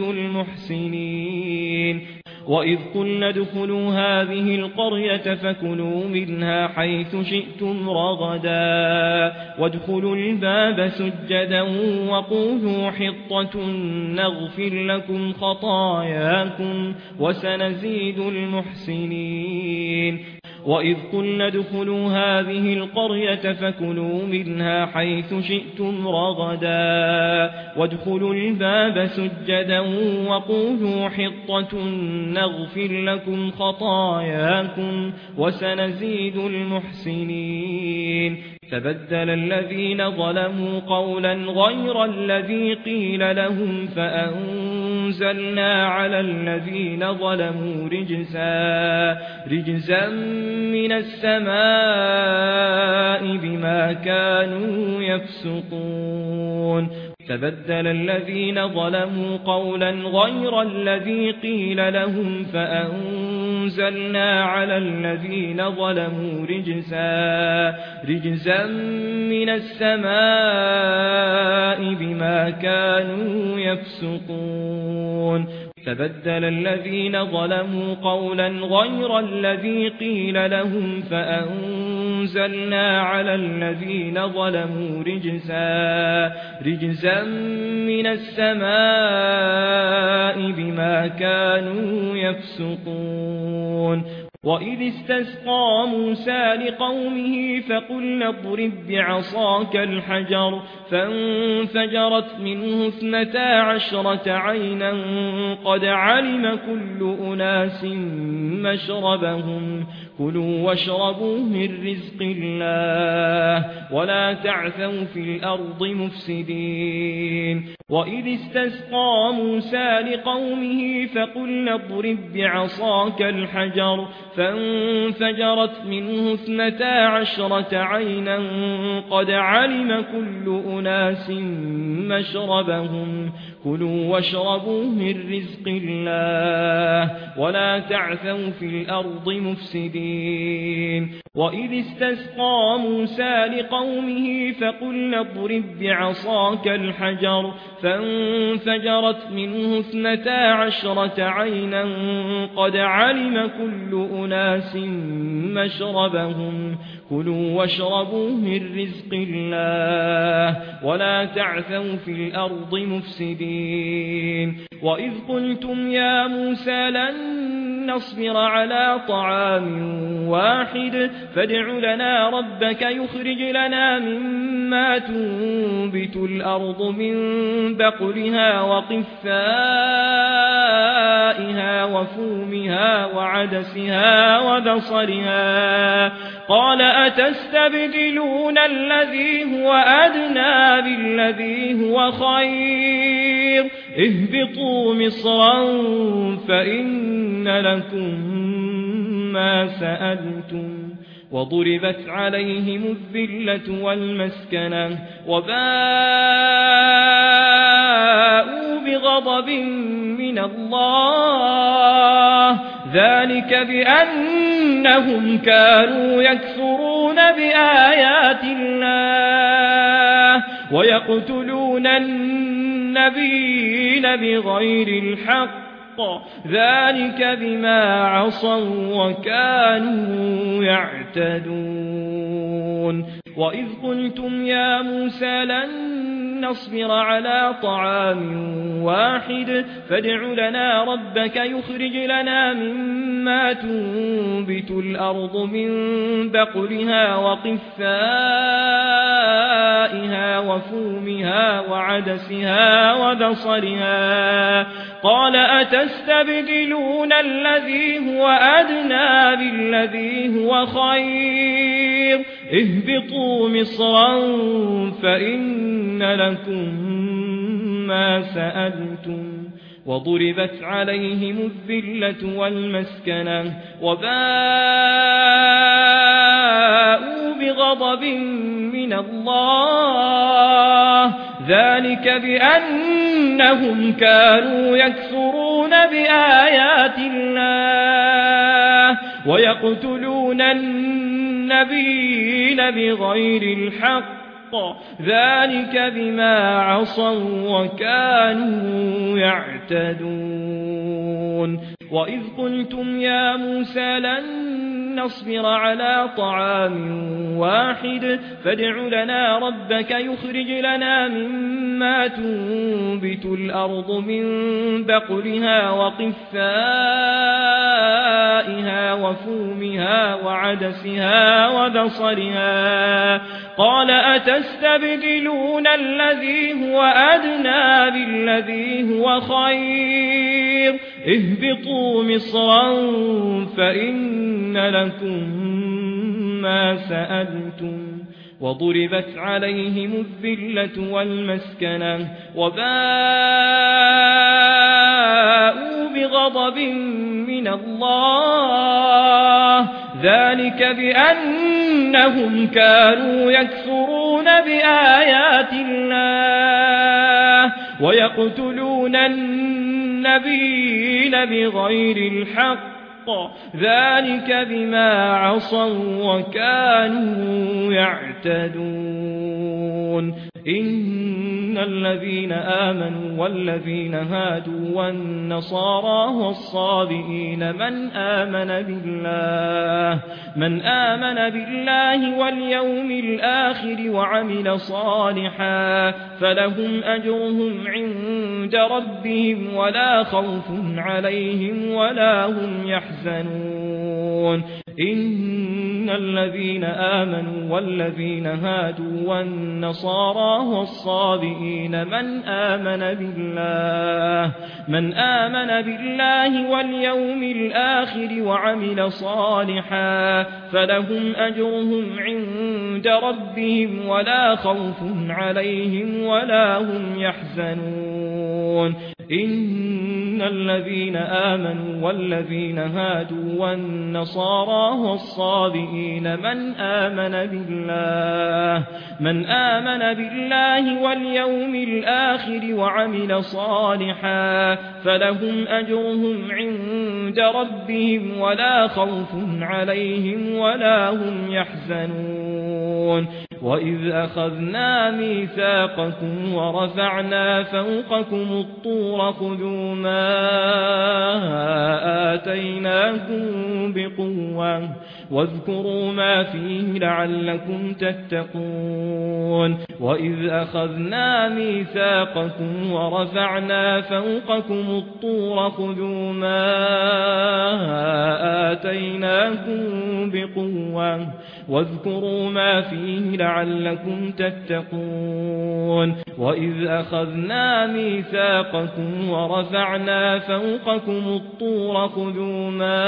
المحسنين وإذ قلنا ادخلوا هذه القرية فكلوا منها حيث شئتم رغدا وادخلوا الباب سجدا وقولوا حطة نغفر لكم خطاياكم وسنزيد المحسنين وإذ قلنا ادخلوا هذه القرية فكلوا منها حيث شئتم رغدا وادخلوا الباب سجدا وقولوا حطة نغفر لكم خطاياكم وسنزيد المحسنين فبدل الذين ظلموا قولا غير الذي قيل لهم فأنزلنا على الذين ظلموا رجزا رجزا من السماء بما كانوا يفسقون فبدل الذين ظلموا قولا غير الذي قيل لهم فأنزلنا على الذين ظلموا رجزا رجزا من السماء بما كانوا يفسقون فبدل الذين ظلموا قولا غير الذي قيل لهم فأنزلنا على الذين ظلموا رجزا رجزا من السماء بما كانوا يفسقون وإذ استسقى موسى لقومه فقلنا اضرب بعصاك الحجر فانفجرت منه اثنتا عشرة عينا قد علم كل أناس مشربهم كلوا واشربوا من رزق الله ولا تعثوا في الأرض مفسدين وإذ استسقى موسى لقومه فقلنا اضرب بعصاك الحجر فانفجرت منه اثنتا عشرة عينا قد علم كل أناس مشربهم كلوا واشربوا من رزق الله ولا تعثوا في الأرض مفسدين وإذ استسقى موسى لقومه فقلنا اضرب بعصاك الحجر فانفجرت منه اثنتا عشرة عينا قد علم كل أناس مشربهم كلوا واشربوا من رزق الله ولا تعثوا في الأرض مفسدين وإذ قلتم يا موسى لن نصبر على طعام واحد فادع لنا ربك يخرج لنا مما تنبت الأرض من بقلها وقثائها وفومها وعدسها وبصلها قال أتستبدلون الذي هو أدنى بالذي هو خير اهبطوا مصرا فإن لكم ما سألتم وضربت عليهم الذلة والمسكنة وباءوا بغضب من الله ذلك بأنهم كانوا يكفرون بآيات الله ويقتلون النبيين بغير الحق ذلك بما عصوا وكانوا يعتدون وإذ قلتم يا موسى لن نصبر على طعام واحد فادع لنا ربك يخرج لنا مما تنبت الأرض من بقلها وقثائها وفومها وعدسها وبصلها قال أتستبدلون الذي هو أدنى بالذي هو خير اهبطوا مصرا فإن لكم ما سألتم وضربت عليهم الذلة والمسكنة وباءوا بغضب من الله ذلك بأنهم كانوا يكفرون بآيات الله ويقتلون النبيين بغير الحق ذلك بما عصوا وكانوا يعتدون وإذ قلتم يا موسى لن نصبر على طعام واحد فادع لنا ربك يخرج لنا مما تنبت الأرض من بقلها وقثائها وفومها وعدسها وبصلها قال أتستبدلون الذي هو أدنى بالذي هو خير اهبطوا مصرا فإن لكم ما سألتم وضربت عليهم الذلة والمسكنة وباءوا بغضب من الله ذلك بأنهم كانوا يكفرون بآيات الله ويقتلون النبيين بغير الحق ذلك بما عصوا وكانوا يعتدون إن الذين آمنوا والذين هادوا والنصارى والصابئين من آمن بالله من آمن بالله واليوم الآخر وعمل صالحا فلهم أجرهم عند ربهم ولا خوف عليهم ولا هم يحزنون إن إن الذين آمنوا والذين هادوا والنصارى والصابئين من آمن بالله من آمن بالله واليوم الآخر وعمل صالحا فلهم أجرهم عند ربهم ولا خوف عليهم ولا هم يحزنون إن الذين آمنوا والذين هادوا والنصارى والصابئين من آمن بالله من آمن بالله واليوم الآخر وعمل صالحا فلهم أجرهم عند ربهم ولا خوف عليهم ولا هم يحزنون وإذ أخذنا ميثاقكم ورفعنا فوقكم الطور خذوا ما آتيناكم بقوة واذكروا ما فيه لعلكم تتقون وإذ أخذنا ميثاقكم ورفعنا فوقكم الطور خذوا ما آتيناكم بقوة واذكروا ما فيه لعلكم تتقون وإذ أخذنا ميثاقكم ورفعنا فوقكم الطور خذوا ما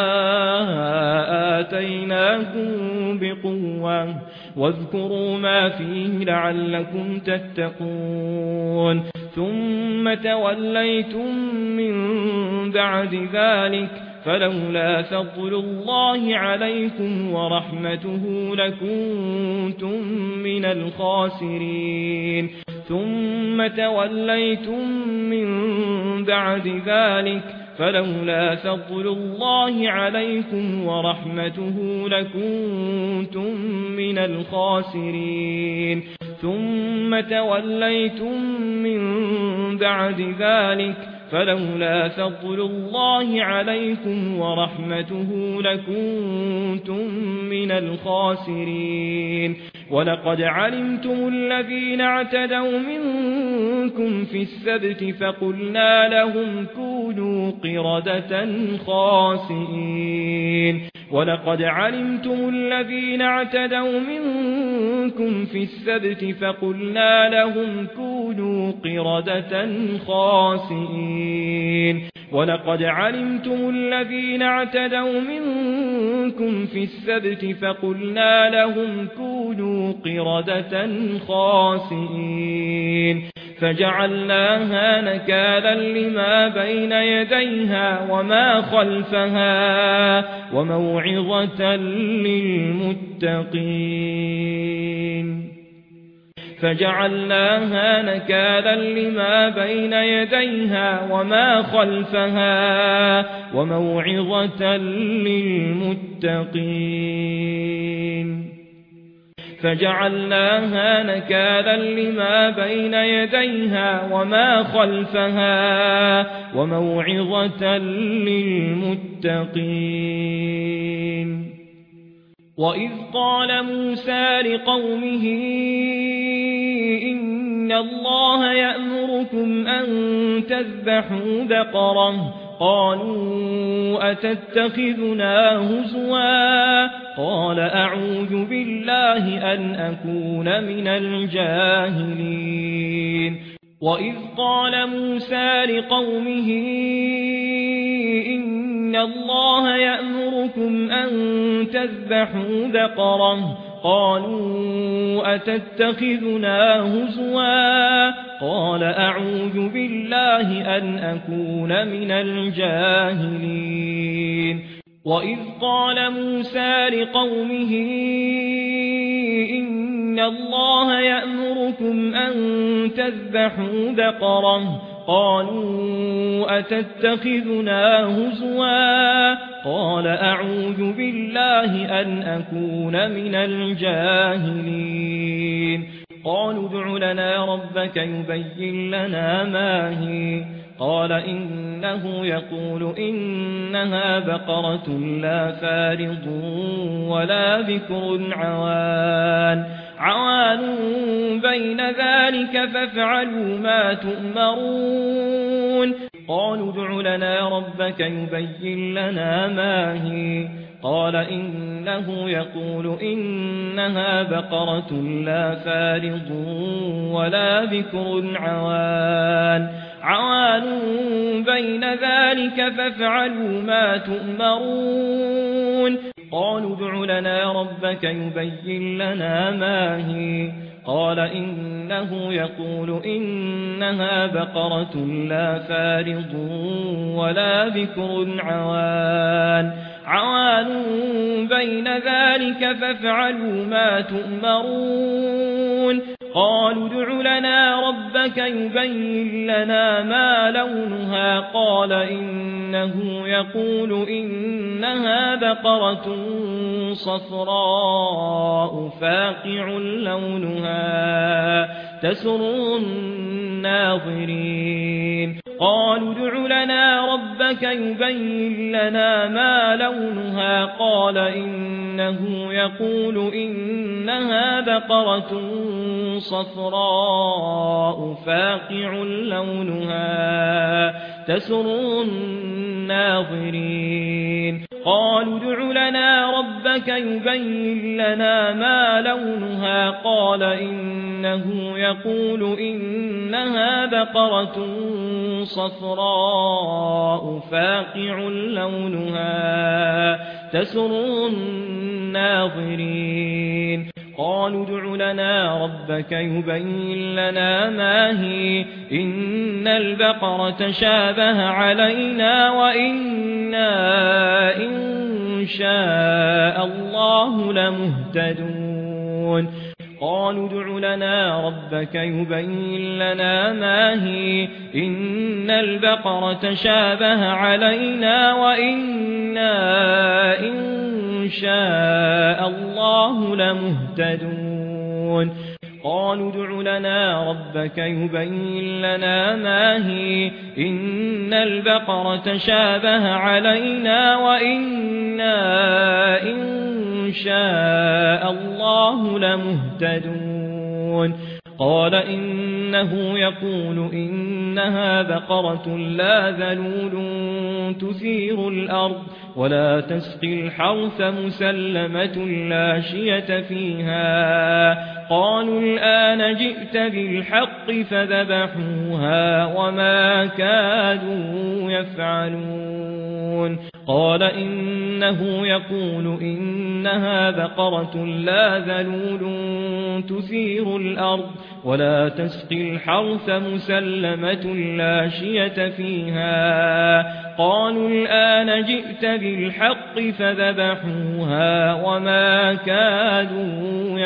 آتيناكم بقوة واذكروا ما فيه لعلكم تتقون ثم توليتم من بعد ذلك فلولا فضل الله عليكم ورحمته لكنتم من الخاسرين ثم توليتم من بعد ذلك فلولا فضل الله عليكم ورحمته لكنتم من الخاسرين ثم توليتم من بعد ذلك فلولا فضل الله عليكم ورحمته لكنتم من الخاسرين ولقد علمتم الذين اعتدوا منكم في السبت فقلنا لهم كونوا قردة خاسئين ولقد علمتم الذين اعتدوا منكم في السبت فقلنا لهم كونوا قردة خاسئين ولقد علمتم الذين اعتدوا منكم في السبت فقلنا لهم كونوا قردة خاسئين فجعلناها نكالا لما بين يديها وما خلفها وموعظة للمتقين فجعلناها نكالا لما بين يديها وما خلفها وموعظة للمتقين فجعلناها نكالا لما بين يديها وما خلفها وموعظة للمتقين وإذ قال موسى لقومه إن الله يأمركم أن تذبحوا بقرة قالوا أتتخذنا هزوا قال أعوذ بالله أن أكون من الجاهلين وإذ قال موسى لقومه إن الله يأمركم أن تذبحوا بقرة قالوا أتتخذنا هزوا قال أعوذ بالله أن أكون من الجاهلين وإذ قال موسى لقومه إن الله يأمركم أن تذبحوا بقرة قالوا أتتخذنا هزوا قال أعوذ بالله أن أكون من الجاهلين قالوا ادع لنا ربك يبين لنا ما هي قال إنه يقول إنها بقرة لا فارض ولا بكر عوان عوان بين ذلك فافعلوا ما تؤمرون قالوا ادع لنا ربك يبين لنا ما هي قال إنه يقول إنها بقرة لا فارض ولا بكر عوان عوان بين ذلك فافعلوا ما تؤمرون قالوا ادع لنا ربك يبين لنا ما هي قال إنه يقول إنها بقرة لا فارض ولا بكر عوان عوان بين ذلك فافعلوا ما تؤمرون قالوا ادع لنا ربك يبين لنا ما لونها قال إنه يقول إنها بقرة صفراء فاقع لونها تسر الناظرين قالوا ادع لنا ربك يبين لنا ما لونها قال إنه يقول إنها بقرة صفراء فاقع لونها تسر الناظرين قالوا ادع لنا ربك يبين لنا ما لونها قال إنه يقول إنها بقرة صفراء فاقع لونها تسر الناظرين قالوا ادع لنا ربك يبين لنا ما هي إن البقرة شابه علينا وإنا إن شاء الله لمهتدون قالوا ادع لنا ربك يبين لنا ما هي إن البقرة شابه علينا وإنا إن شاء الله لمهتدون قالوا ادع لنا ربك يبين لنا ما هي إن البقرة شابه علينا وإنا إن شاء الله لمهتدون قال إنه يقول إنها بقرة لا ذلول تثير الأرض ولا تسقي الحرث مسلمة لا شية فيها قالوا الآن جئت بالحق فذبحوها وما كادوا يفعلون قال إنه يقول إنها بقرة لا ذلول تثير الأرض ولا تسقي الحرث مسلمة لا شية فيها قالوا الآن جئت بالحق فذبحوها وما كادوا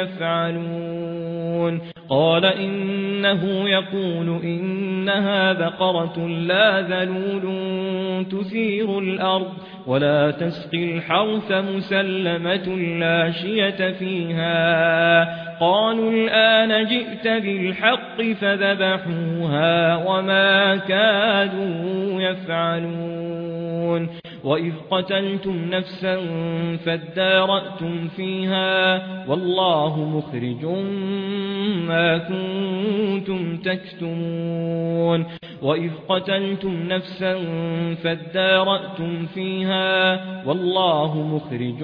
يفعلون قال إنه يقول إنها بقرة لا ذلول تثير الأرض ولا تسقي الحرث مسلمة لا شية فيها قالوا الآن جئت بالحق فذبحوها وما كادوا يفعلون وإذ قتلتم نفسا فادارأتم فيها والله مخرج ما كنتم تكتمون وإذ قتلتم نفسا فادارأتم فيها والله مخرج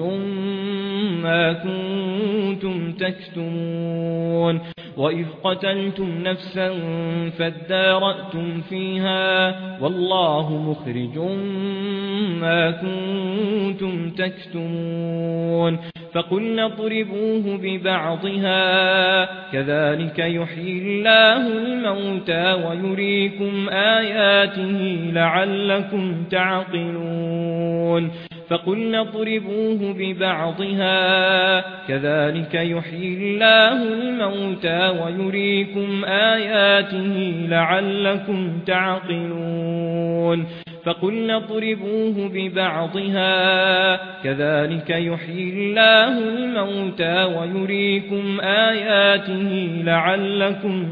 ما كنتم تكتمون وإذ قتلتم نفسا فادارأتم فيها والله مخرج ما كنتم تكتمون فقلنا اضربوه ببعضها كذلك يحيي الله الموتى ويريكم آياته لعلكم تعقلون فقلنا اضربوه ببعضها كذلك يحيي الله الموتى ويريكم آياته لعلكم تعقلون فقلنا اضربوه ببعضها كذلك يحيي الله الموتى ويريكم آياته لعلكم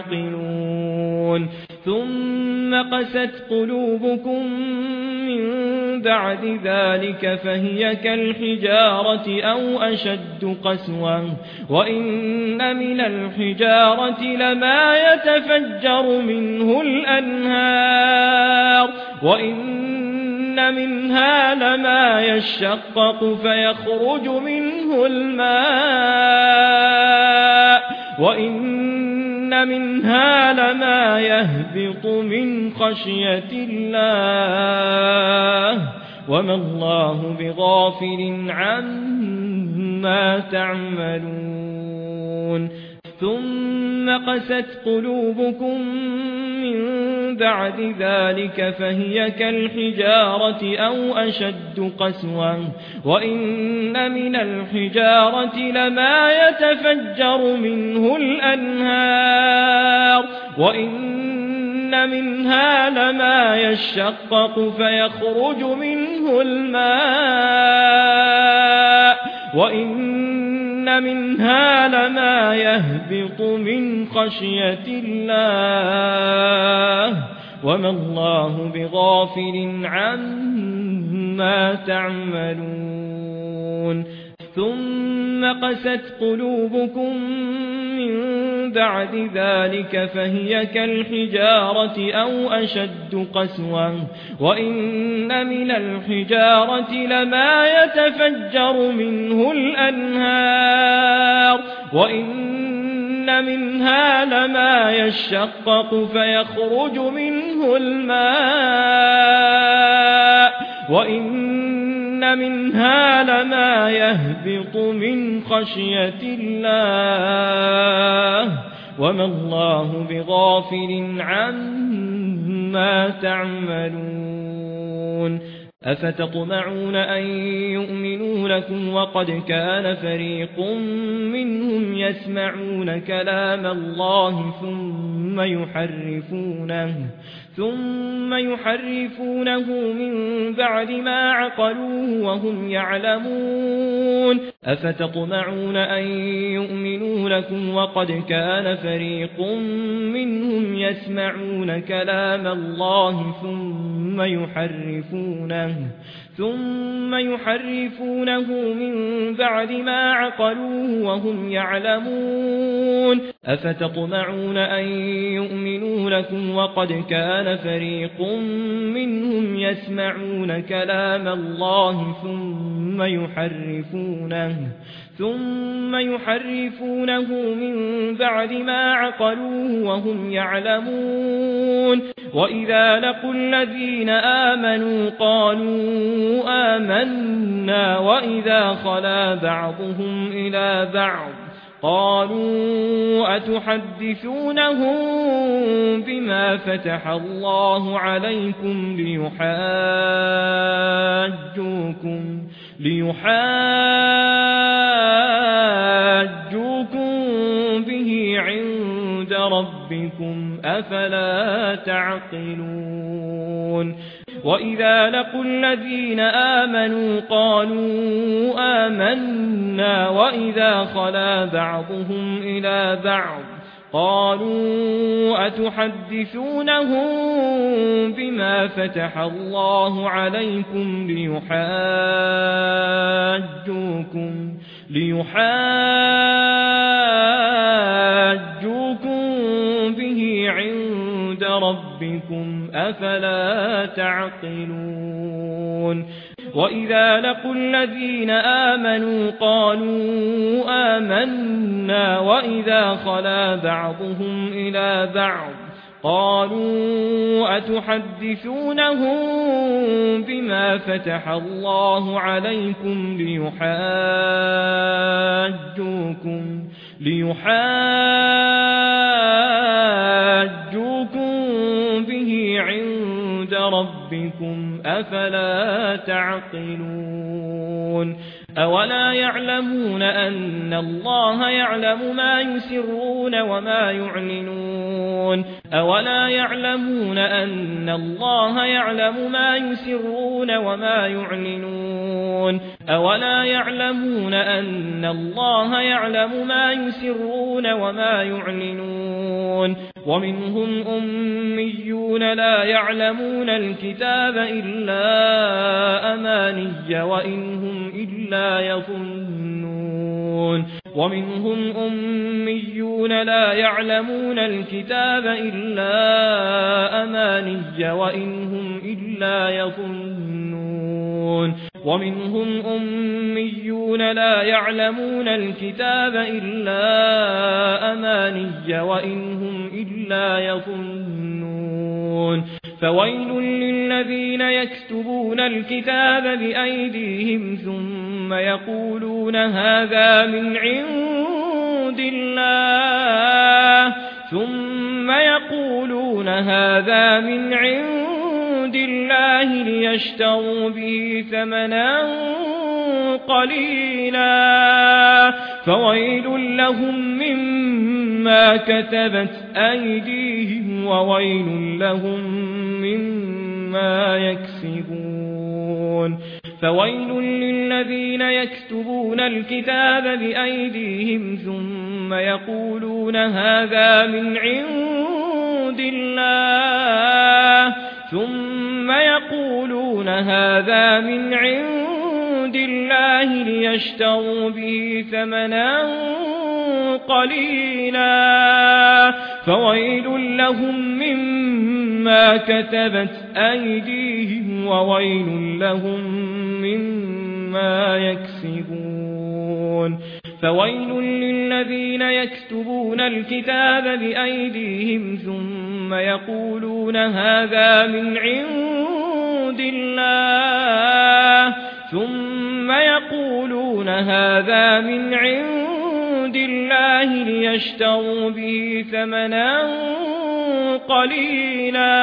تعقلون ثم قست قلوبكم من بعد ذلك فهي كالحجارة أو أشد قسوة وإن من الحجارة لما يتفجر منه الأنهار وإن منها لما يشقق فيخرج منه الماء وإن منها لما يهبط من خشية الله وما الله بغافل عما تعملون ثم قست قلوبكم من بعد ذلك فهي كالحجارة أو أشد قسوة وإن من الحجارة لما يتفجر منه الأنهار وإن منها لما يشقق فيخرج منه الماء وإن منها لما يهبط من خشية الله وما الله بغافل عما تعملون ثم قست قلوبكم من بعد ذلك فهي كالحجارة أو أشد قسوة وإن من الحجارة لما يتفجر منه الأنهار وإن منها لما يشقق فيخرج منه الماء وإن منها لما يهبط من خشية الله وما الله بغافل عما تعملون أفتطمعون أن يؤمنوا لكم وقد كان فريق منهم يسمعون كلام الله ثم يحرفونه ثم يحرفونه من بعد ما عقلوه وهم يعلمون أفتطمعون أن يؤمنوا لكم وقد كان فريق منهم يسمعون كلام الله ثم يحرفونه ثم يحرفونه من بعد ما عقلوه وهم يعلمون أفتطمعون أن يؤمنوا لكم وقد كان فريق منهم يسمعون كلام الله ثم يحرفونه ثم يحرفونه من بعد ما عقلوه وهم يعلمون وإذا لقوا الذين آمنوا قالوا آمنا وإذا خلا بعضهم إلى بعض قالوا أتحدثونهم بما فتح الله عليكم ليحاجوكم ليحاجوكم به عند ربكم أفلا تعقلون وإذا لقوا الذين آمنوا قالوا آمنا وإذا خلا بعضهم إلى بعض قالوا أتحدثونهم بما فتح الله عليكم ليحاجوكم ليحاجوكم به عند ربكم أفلا تعقلون وإذا لقوا الذين آمنوا قالوا آمنا وإذا خلا بعضهم إلى بعض قالوا أتحدثونهم بما فتح الله عليكم ليحاجوكم ليحاجوكم به عند ربكم أفلا تعقلون أولا يعلمون أن الله يعلم ما يسرون وما يعلنون أولا يعلمون أن الله يعلم ما يسرون وما يعلنون أولا يعلمون أن الله يعلم ما يسرون وما يعلنون ومنهم أميون لا يعلمون الكتاب إلا أماني وإن هم إلا يظنون ومنهم أميون لا يعلمون الكتاب إلا أماني وإن هم إلا يظنون ومنهم أميون لا يعلمون الكتاب إلا أماني وإن هم إلا يظنون فويل للذين يكتبون الكتاب بأيديهم ثم يقولون هذا من عند الله ثم يقولون هذا من عند الله ليشتروا به ثمنا قليلا فويل لهم مما كتبت أيديهم وويل لهم مما يكسبون فويل للذين يكتبون الكتاب بأيديهم ثم يقولون هذا من عند الله ثم يقولون هذا من عند الله ليشتروا به ثمنا قليلا فويل لهم مما كتبت أيديهم وويل لهم مما يكسبون فويل للذين يكتبون الكتاب بأيديهم ثم يقولون هذا من عند الله ثم يقولون هذا من عند الله ليشتروا به ثمنا قليلا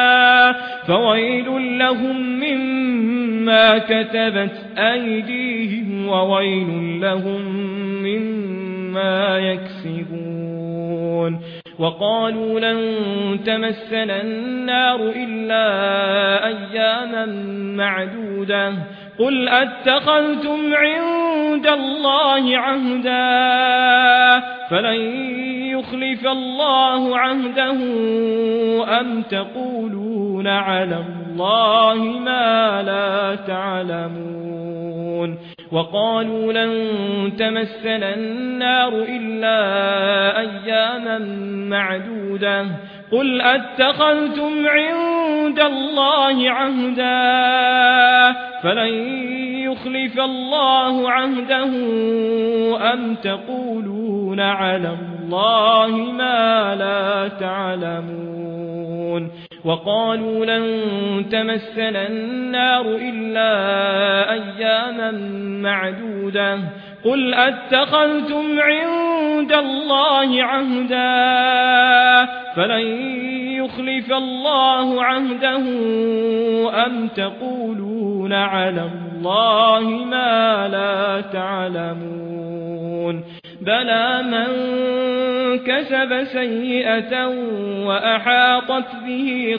فويل لهم مما كتبت أيديهم وويل لهم مما يكسبون وقالوا لن تمسنا النار إلا أياما معدودة قل أتخذتم عند الله عهدا فلن يخلف الله عهده أم تقولون على الله ما لا تعلمون وقالوا لن تمسنا النار إلا أياما معدودة قل أتخذتم عند الله عهدا فلن يخلف الله عهده أم تقولون على الله ما لا تعلمون وقالوا لن تمسنا النار إلا أياما معدودة قل أتخذتم عند الله عهدا فلن يخلف الله عهده أم تقولون على الله ما لا تعلمون بلى من كسب سيئة وأحاطت به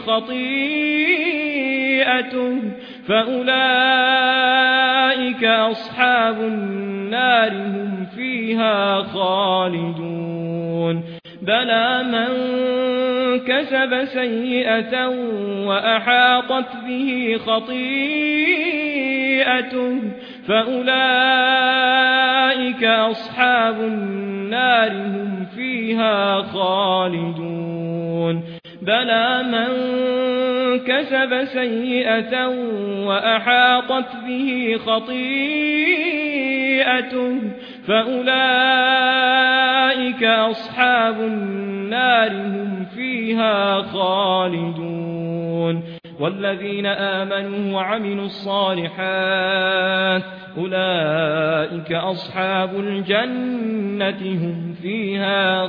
خطيئته فأولئك أصحاب النار هم فيها خالدون بلى من كسب سيئة وأحاطت به خطيئته فأولئك أصحاب النار هم فيها خالدون بلى من كسب سيئة وأحاطت به خطيئته فأولئك أصحاب النار هم فيها خالدون والذين آمنوا وعملوا الصالحات أولئك أصحاب الجنة هم فيها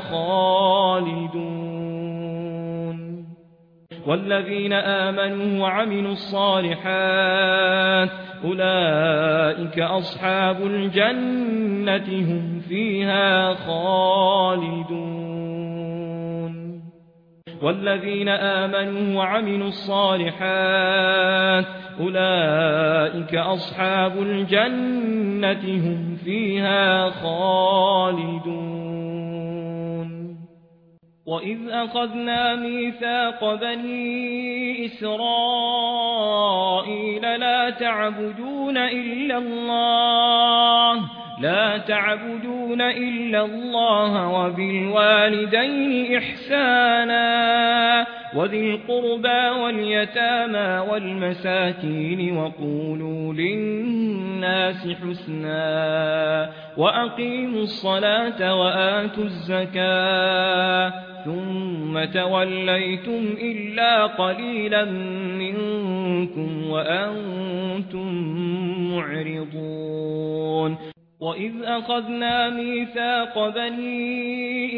خالدون والذين آمنوا وعملوا الصالحات أولئك أصحاب الجنة هم فيها خالدون والذين آمنوا وعملوا الصالحات أولئك أصحاب الجنة هم فيها خالدون وإذ أخذنا ميثاق بني إسرائيل لا تعبدون إلا الله لا تعبدون إلا الله وبالوالدين إحسانا وذي القربى واليتامى والمساكين وقولوا للناس حسنا وأقيموا الصلاة وآتوا الزكاة ثم توليتم إلا قليلا منكم وأنتم معرضون وإذ أخذنا ميثاق بني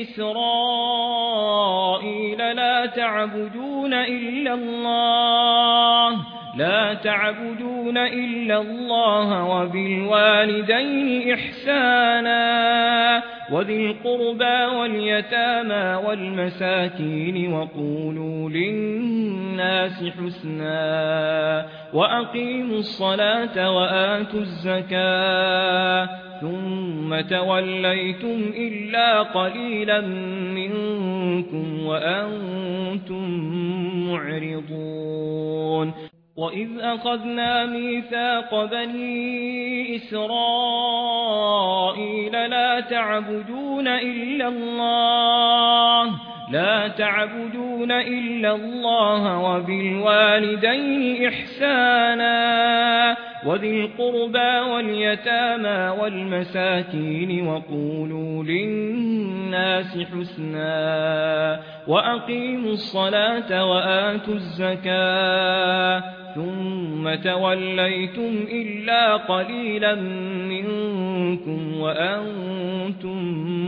إسرائيل لا تعبدون إلا الله لا تعبدون إلا الله وبالوالدين إحسانا وذي القربى واليتامى والمساكين وقولوا للناس حسنا وأقيموا الصلاة وآتوا الزكاة ثم توليتم إلا قليلا منكم وأنتم معرضون وإذ أخذنا ميثاق بني إسرائيل لا تعبدون إلا الله لا تعبدون إلا الله وبالوالدين إحسانا وذي القربى واليتامى والمساكين وقولوا للناس حسنا وأقيموا الصلاة وآتوا الزكاة ثم توليتم إلا قليلا منكم وأنتم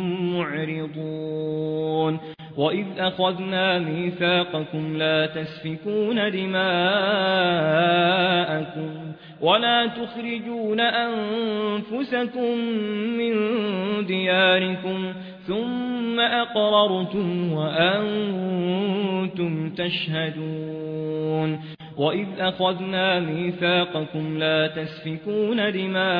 معرضون وإذ أخذنا ميثاقكم لا تسفكون دماءكم ولا تخرجون أنفسكم من دياركم ثم أقررتم وأنتم تشهدون وإذ أخذنا ميثاقكم لا تسفكون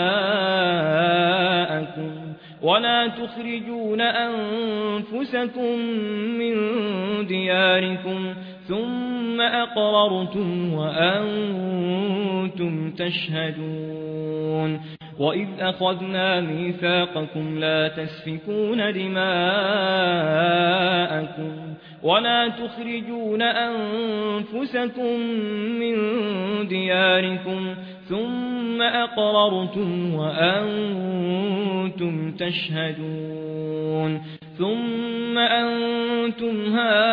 دماءكم ولا تخرجون أنفسكم من دياركم ثم أقررتم وأنتم تشهدون وإذ أخذنا ميثاقكم لا تسفكون دماءكم ولا تخرجون أنفسكم من دياركم ثم أقررتم وأنتم تشهدون ثم أنتم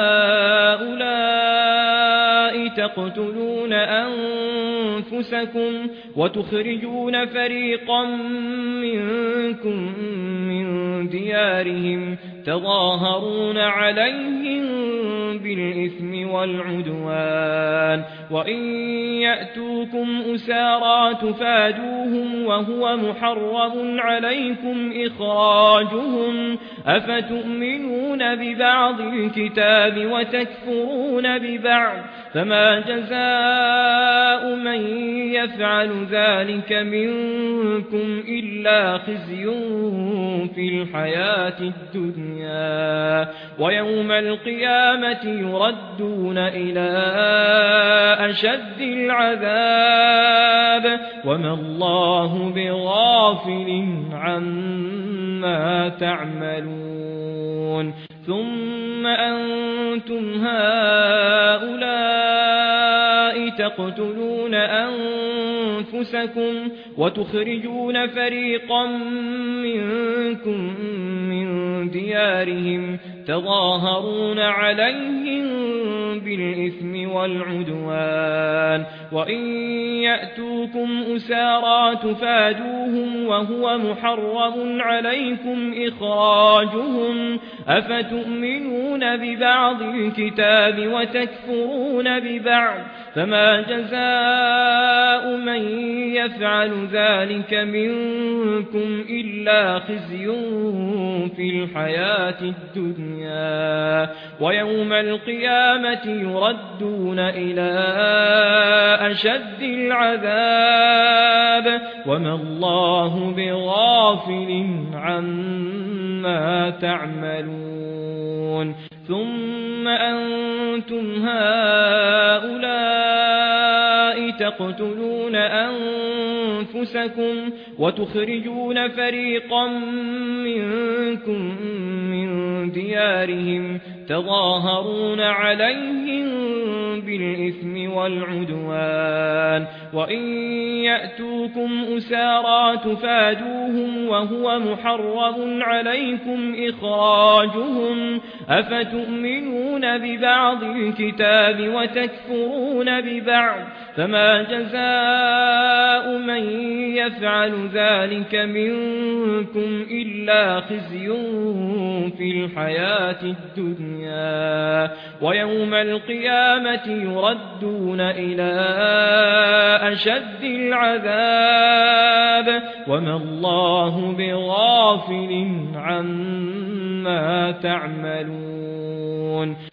هؤلاء تقتلون أنفسكم وتخرجون فريقا منكم من ديارهم تظاهرون عليهم بالإثم والعدوان وإن يأتوكم أسارى تفادوهم وهو محرم عليكم إخراجهم أفتؤمنون ببعض الكتاب وتكفرون ببعض فما جزاء من يفعل ذلك منكم إلا خزي في الحياة الدنيا ويوم القيامة يردون إلى أشد العذاب وما الله بغافل عما تعملون ثم أنتم هؤلاء تقتلون أنفسكم وتخرجون فريقا منكم من ديارهم تظاهرون عليهم بالإثم والعدوان وإن يأتوكم أسارى تفادوهم وهو محرم عليكم إخراجهم أفتؤمنون ببعض الكتاب وتكفرون ببعض فما جزاء من يفعل ذلك منكم إلا خزي في الحياة الدنيا ويوم القيامة يردون إلى أشد العذاب وما الله بغافل عما تعملون ثم أنتم هؤلاء تقتلون أنفسكم وتخرجون فريقا منكم من ديارهم تظاهرون عليهم بالإثم والعدوان وإن يأتوكم أسارى تفادوهم وهو محرم عليكم إخراجهم أفتؤمنون ببعض الكتاب وتكفرون ببعض فما جزاء من يفعل ذلك منكم إلا خزي في الحياة الدنيا ويوم القيامة يردون إلى أشد العذاب وما الله بغافل عما تعملون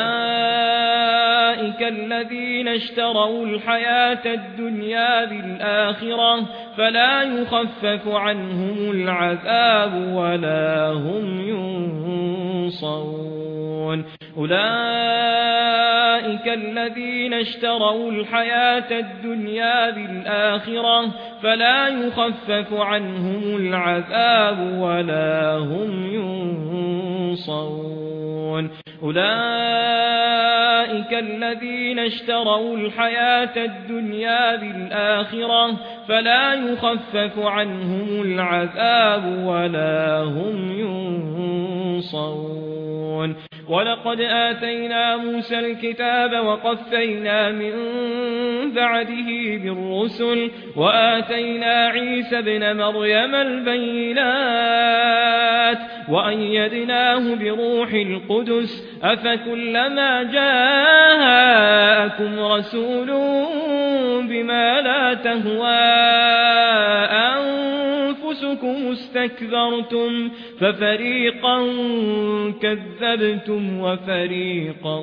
أولئك الذين اشتروا الحياة الدنيا بالآخرة فلا يخفف عنهم العذاب ولا هم ينصرون أولئك الذين اشتروا الحياة الدنيا بالآخرة فلا يخفف عنهم العذاب ولا هم ينصرون أولئك الذين اشتروا الحياة الدنيا بالآخرة فلا يخفف عنهم العذاب ولا هم ينصرون ولقد آتينا موسى الكتاب وقفينا من بعده بالرسل وآتينا عيسى ابن مريم البينات وأيدناه بروح القدس أفكلما جاءكم رسول بما لا تهوى أنفسكم استكبرتم ففريقا كذبتم وفريقا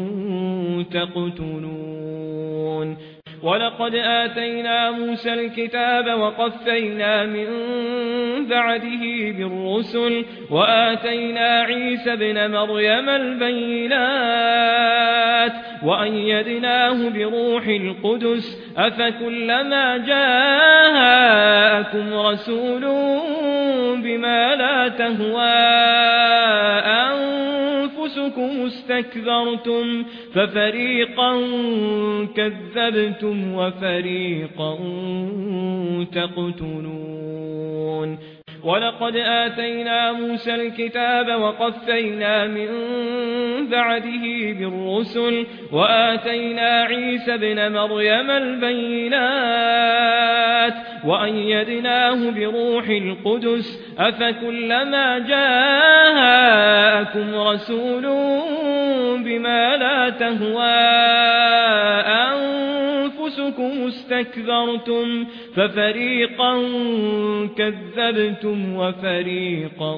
تقتلون ولقد آتينا موسى الكتاب وقفينا من بعده بالرسل وآتينا عيسى ابن مريم البينات وأيدناه بروح القدس أفكلما جاءكم رسول بما لا تهوى أنفسكم استكبرتم ففريقا كذبتم وفريقا تقتلون ولقد آتينا موسى الكتاب وقفينا من بعده بالرسل وآتينا عيسى ابن مريم البينات وأيدناه بروح القدس أفكلما جاءكم رسول بما لا تهوى أنفسكم استكبرتم ففريقا كذبتم وفريقا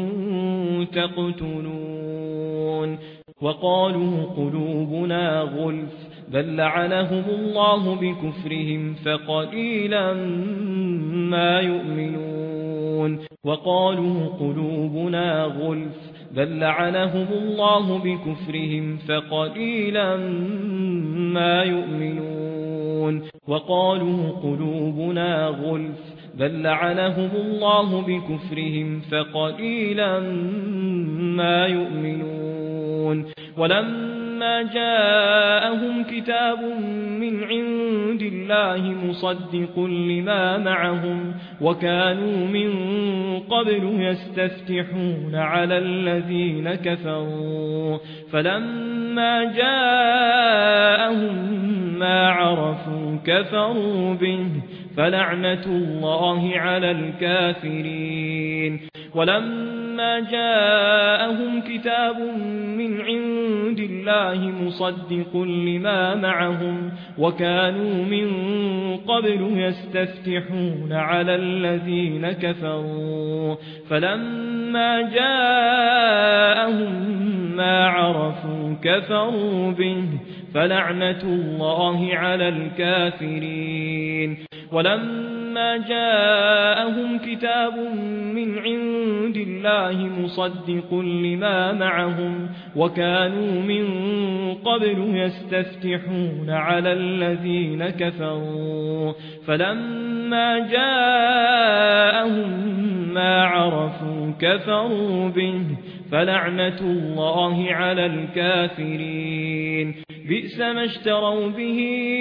تقتلون وقالوا قلوبنا غلف بل لعنهم الله بكفرهم فقليلا ما يؤمنون وقالوا قلوبنا غلف بل لعنهم الله بكفرهم فقليلا ما يؤمنون وقالوا قلوبنا غلف بل لعنهم الله بكفرهم فقليلا ما يؤمنون ولما جاءهم كتاب من عند الله مصدق لما معهم وكانوا من قبل يستفتحون على الذين كفروا فلما جاءهم ما عرفوا كفروا به فلعنة الله على الكافرين ولما جاءهم كتاب من عند الله مصدق لما معهم وكانوا من قبل يستفتحون على الذين كفروا فلما جاءهم ما عرفوا كفروا به فلعنة الله على الكافرين ولما جاءهم كتاب من عند الله مصدق لما معهم وكانوا من قبل يستفتحون على الذين كفروا فلما جاءهم ما عرفوا كفروا به فلعنة الله على الكافرين بئس ما اشتروا به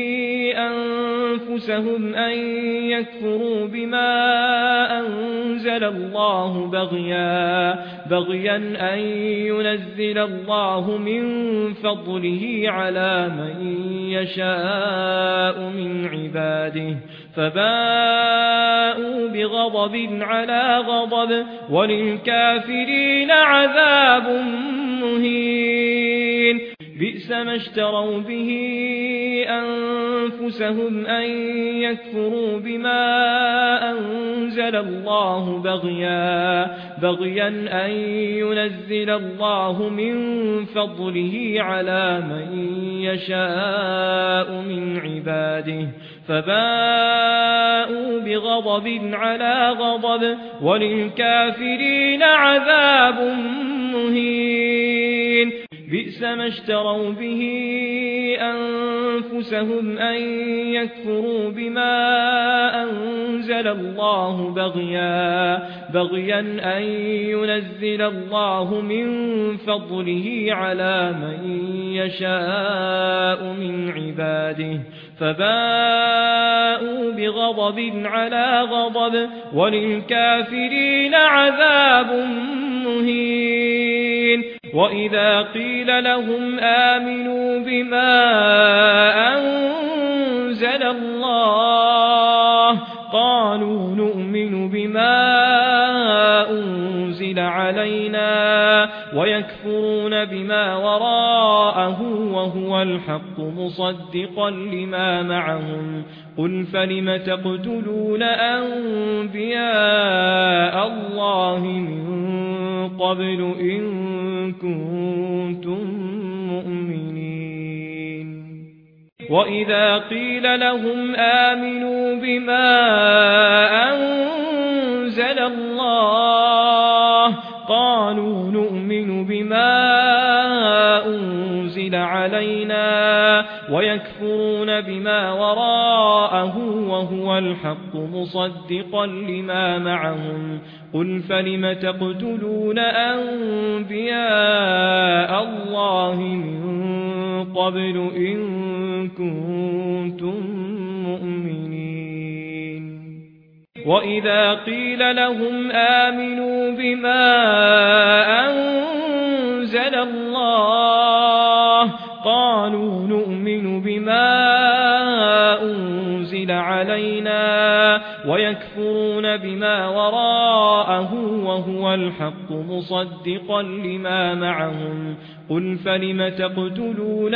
أنفسهم أن يكفروا بما أنزل الله بغيا بغيا أن ينزل الله من فضله على من يشاء من عباده فباءوا بغضب على غضب وللكافرين عذاب مهين بئس ما اشتروا به أنفسهم أن يكفروا بما أنزل الله بغيا بغيا أن ينزل الله من فضله على من يشاء من عباده فباءوا بغضب على غضب وللكافرين عذاب مهين بئس ما اشتروا به أنفسهم أن يكفروا بما أنزل الله بغيا بغيا أن ينزل الله من فضله على من يشاء من عباده فباءوا بغضب على غضب وللكافرين عذاب مهين وإذا قيل لهم آمنوا بما أنزل الله قالوا نؤمن بما أنزل علينا ويكفرون بما وراءه وهو الحق مصدقا لما معهم قل فلم تقتلون أنبياء الله من قبل إن كنتم مؤمنين وإذا قيل لهم آمنوا بما أنزل الله قالوا نؤمن بما أنزل علينا ويكفرون بما وراءه وهو الحق مصدقا لما معهم قل فلم تقتلون أنبياء الله من قبل إن كنتم مؤمنين وإذا قيل لهم آمنوا بما أنزل الله قالوا نؤمن بما أنزل علينا ويكفرون بما وراءه وهو الحق مصدقا لما معهم قل فلم تقتلون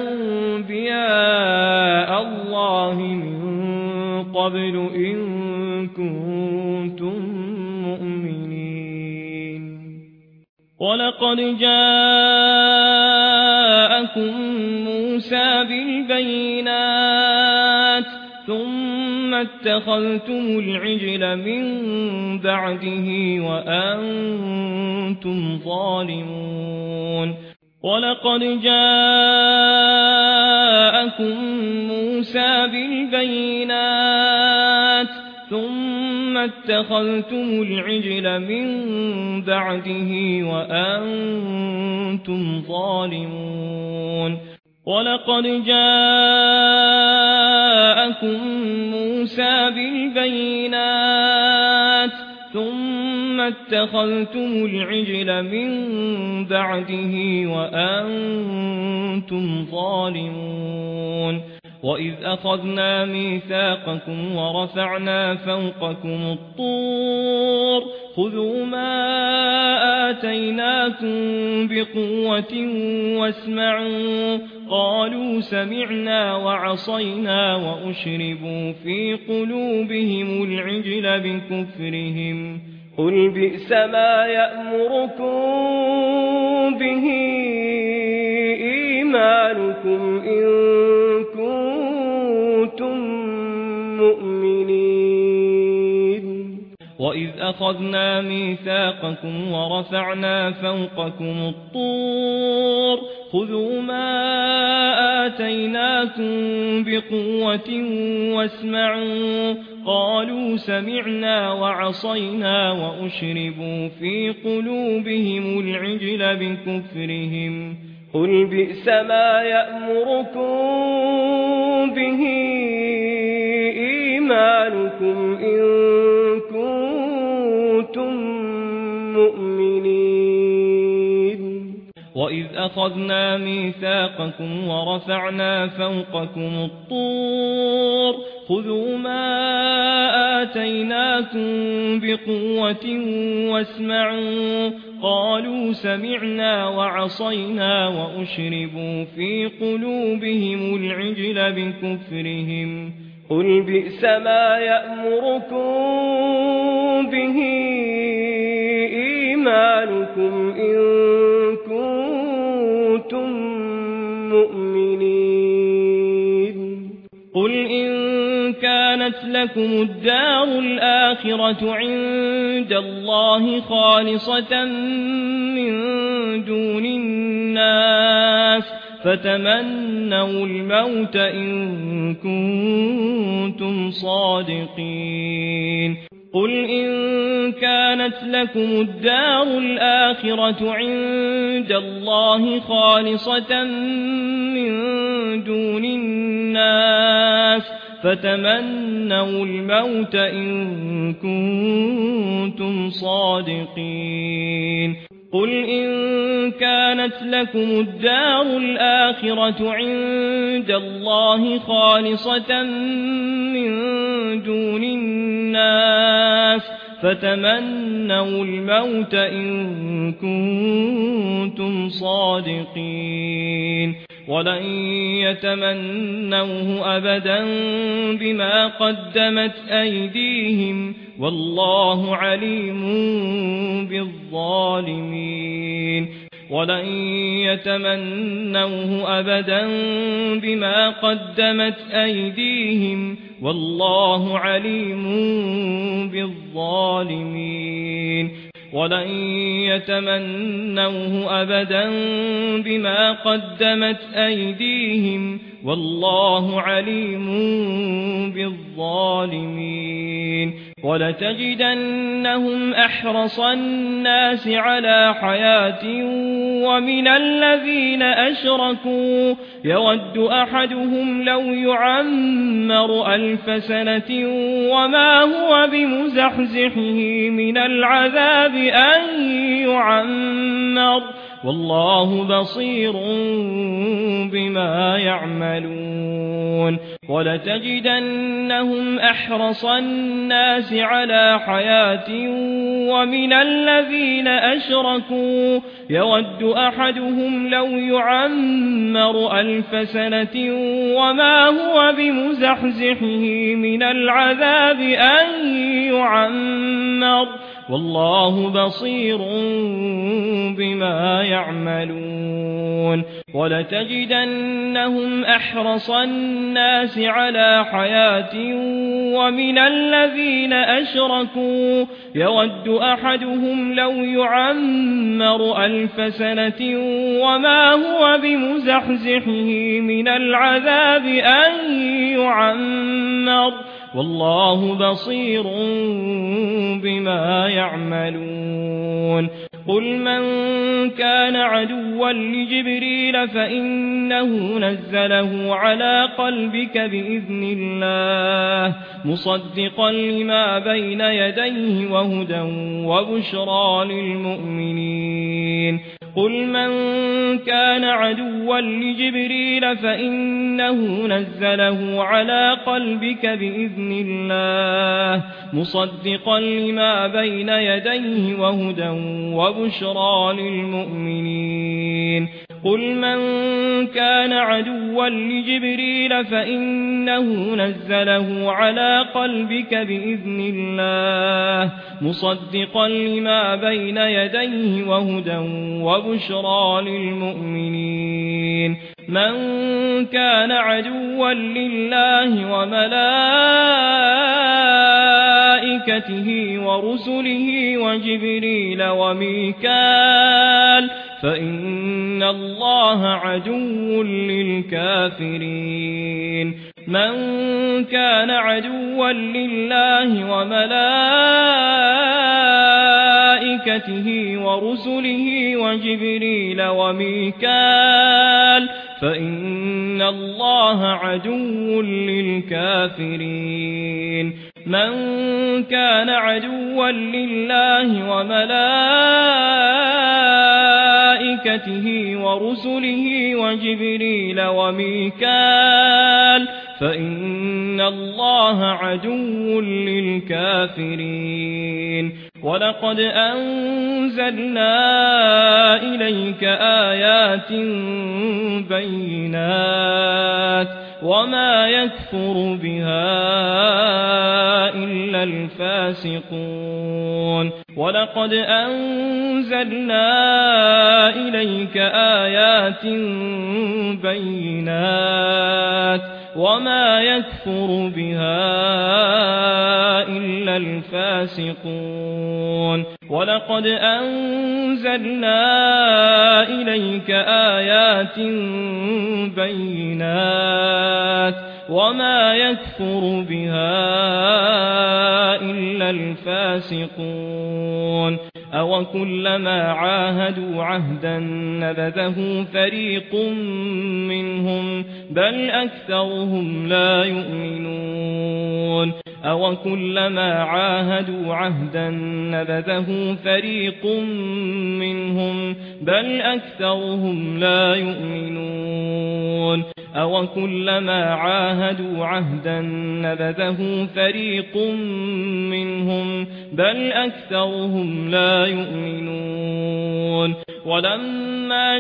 أنبياء الله من قبل إن كنتم مؤمنين ولقد جاءكم موسى بالبينات ثم اتخذتم العجل من بعده وأنتم ظالمون ولقد جاءكم موسى بالبينات ثم اتخذتم العجل من بعده وأنتم ظالمون ولقد جاءكم موسى بالبينات ثم اتخذتم العجل من بعده وأنتم ظالمون وإذ أخذنا ميثاقكم ورفعنا فوقكم الطور خذوا ما آتيناكم بقوة واسمعوا قالوا سمعنا وعصينا وأشربوا في قلوبهم العجل بكفرهم قل بئس ما يأمركم به إيمانكم إن كنتم مؤمنين وإذ أخذنا ميثاقكم ورفعنا فوقكم الطور خذوا ما آتيناكم بقوة واسمعوا قالوا سمعنا وعصينا وأشربوا في قلوبهم العجل بكفرهم قل بئس ما يأمركم به إيمانكم إن كنتم مؤمنين وإذ أخذنا ميثاقكم ورفعنا فوقكم الطور خذوا ما آتيناكم بقوة واسمعوا قالوا سمعنا وعصينا وأشربوا في قلوبهم العجل بكفرهم قل بئس ما يأمركم به إيمانكم إن كنتم مؤمنين قل إن كانت لكم الدار الآخرة عند الله خالصة من دون الناس فتمنوا الموت إن كنتم صادقين قل إن كانت لكم الدار الآخرة عند الله خالصة من دون الناس فتمنوا الموت إن كنتم صادقين قل إن كانت لكم الدار الآخرة عند الله خالصة من دون الناس فتمنوا الموت إن كنتم صادقين ولن يتمنوه أبدا بما قدمت أيديهم والله عليم بالظالمين ولن يتمنوه أبدا بما قدمت أيديهم والله عليم بالظالمين ولن يتمنوه أبدا بما قدمت أيديهم والله عليم بالظالمين ولتجدنهم أحرص الناس على حياة ومن الذين أشركوا يود أحدهم لو يعمر ألف سنة وما هو بمزحزحه من العذاب أن يعمر والله بصير بما يعملون ولتجدنهم أحرص الناس على حياة ومن الذين أشركوا يود أحدهم لو يعمر ألف سنة وما هو بمزحزحه من العذاب أن يعمر والله بصير بما يعملون ولتجدنهم أحرص الناس على حياة ومن الذين أشركوا يود أحدهم لو يعمر ألف سنة وما هو بمزحزحه من العذاب أن يعمر والله بصير بما يعملون قل من كان عدوا لجبريل فإنه نزله على قلبك بإذن الله مصدقا لما بين يديه وهدى وبشرى للمؤمنين قل من كان عدوا لجبريل فإنه نزله على قلبك بإذن الله مصدقا لما بين يديه وهدى وبشرى للمؤمنين قل من كان عدوا لجبريل فإنه نزله على قلبك بإذن الله مصدقا لما بين يديه وهدى وبشرى للمؤمنين من كان عدوا لله وملائكته وملائكته ورسله وجبريل وميكال فإن الله عدو للكافرين من كان عدوا لله وملائكته ورسله وجبريل وميكال فإن الله عدو للكافرين من كان عدوا لله وملائكته ورسله وجبريل وميكال فإن الله عدو للكافرين ولقد أنزلنا إليك آيات بينات وما يكفر بها إلا الفاسقون ولقد أنزلنا إليك آيات بينات وما يكفر بها إلا الفاسقون ولقد أنزلنا إليك آيات بينات وما يكفر بها إلا الفاسقون أوكلما عاهدوا عهدا نبذه فريق منهم بل أكثرهم لا يؤمنون أوكلما عاهدوا عهدا نبذه فريق منهم بل أكثرهم لا يؤمنون أوكلما عاهدوا عهدا نبذه فريق منهم بل أكثرهم لا يؤمنون ولما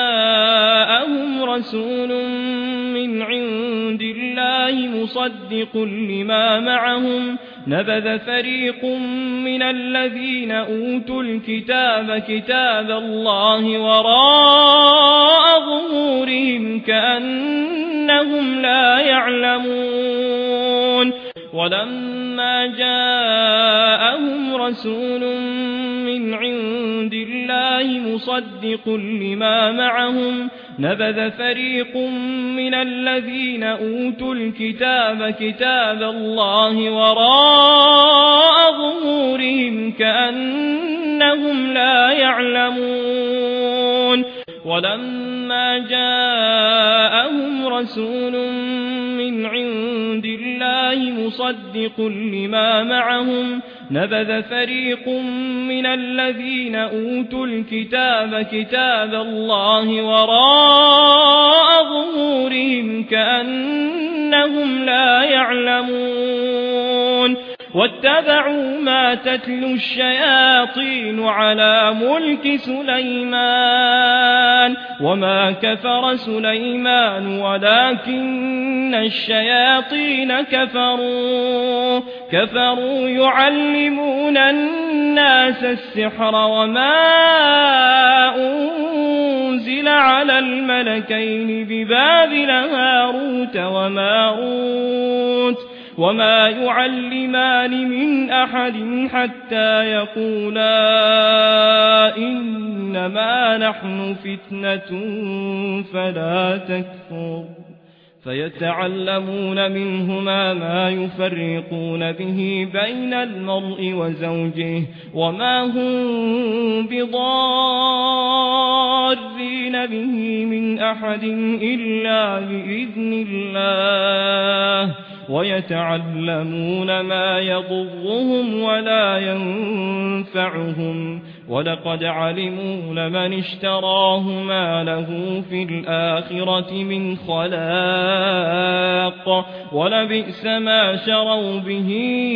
جاءهم رسول من عند الله مصدق لما معهم نبذ فريق من الذين أوتوا الكتاب كتاب الله وراء ظهورهم كأنهم لا يعلمون ولما جاءهم رسول من عند الله مصدق لما معهم نبذ فريق من الذين أوتوا الكتاب كتاب الله وراء ظهورهم كأنهم لا يعلمون ولما جاءهم رسول من عند الله مصدق لما معهم نبذ فريق من الذين أوتوا الكتاب كتاب الله وراء ظهورهم كأنهم لا يعلمون واتبعوا ما تتلو الشياطين على ملك سليمان وما كفر سليمان ولكن الشياطين كفروا كفروا يعلمون الناس السحر وما أنزل على الملكين ببابل هاروت وماروت وما يعلمان من أحد حتى يقولا إنما نحن فتنة فلا تكفر فيتعلمون منهما ما يفرقون به بين المرء وزوجه وما هم بضارين به من أحد إلا بإذن الله ويتعلمون ما يضرهم ولا ينفعهم ولقد علموا لمن اشتراه ما له في الآخرة من خلاق ولبئس ما شروا به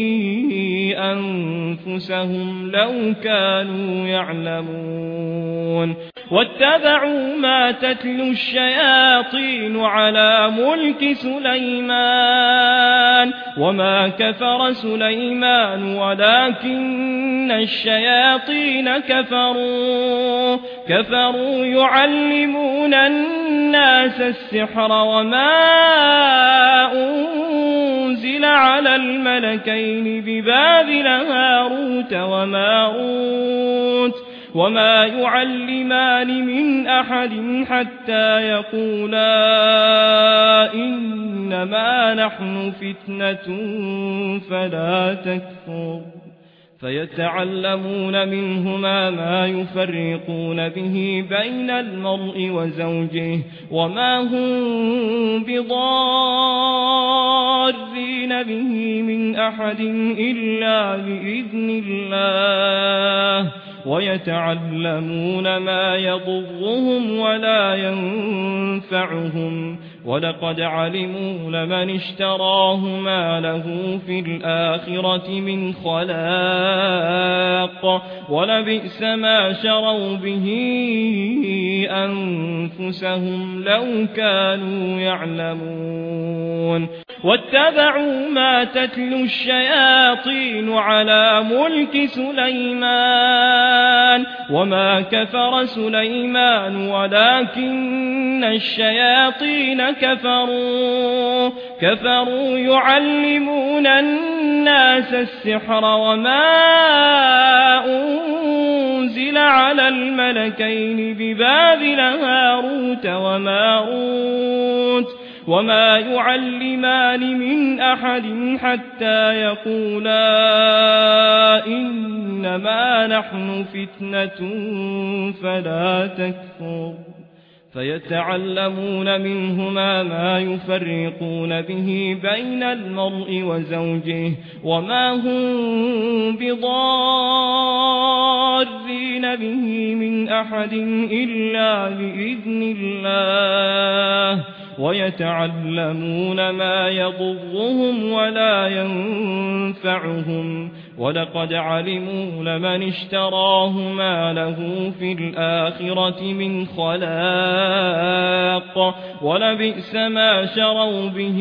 أنفسهم لو كانوا يعلمون واتبعوا ما تتلو الشياطين على ملك سليمان وما كفر سليمان ولكن الشياطين كفروا كفروا يعلمون الناس السحر وما أنزل أنزل على الملكين ببابل هاروت وماروت وما يعلمان من أحد حتى يقولا إنما نحن فتنة فلا تكفر فيتعلمون منهما ما يفرقون به بين المرء وزوجه وما هم بضارين به من أحد إلا بإذن الله ويتعلمون ما يضرهم ولا ينفعهم ولقد علموا لمن اشتراه ما له في الآخرة من خلاق ولبئس ما شروا به أنفسهم لو كانوا يعلمون واتبعوا ما تتلو الشياطين على ملك سليمان وما كفر سليمان ولكن الشياطين كفروا كفروا يعلمون الناس السحر وما أنزل على الملكين ببابل هاروت وماروت وما يعلمان من أحد حتى يقولا إنما نحن فتنة فلا تكفر فيتعلمون منهما ما يفرقون به بين المرء وزوجه وما هم بضارين به من أحد إلا بإذن الله ويتعلمون ما يضرهم ولا ينفعهم ولقد علموا لمن اشتراه ما له في الآخرة من خلاق ولبئس ما شروا به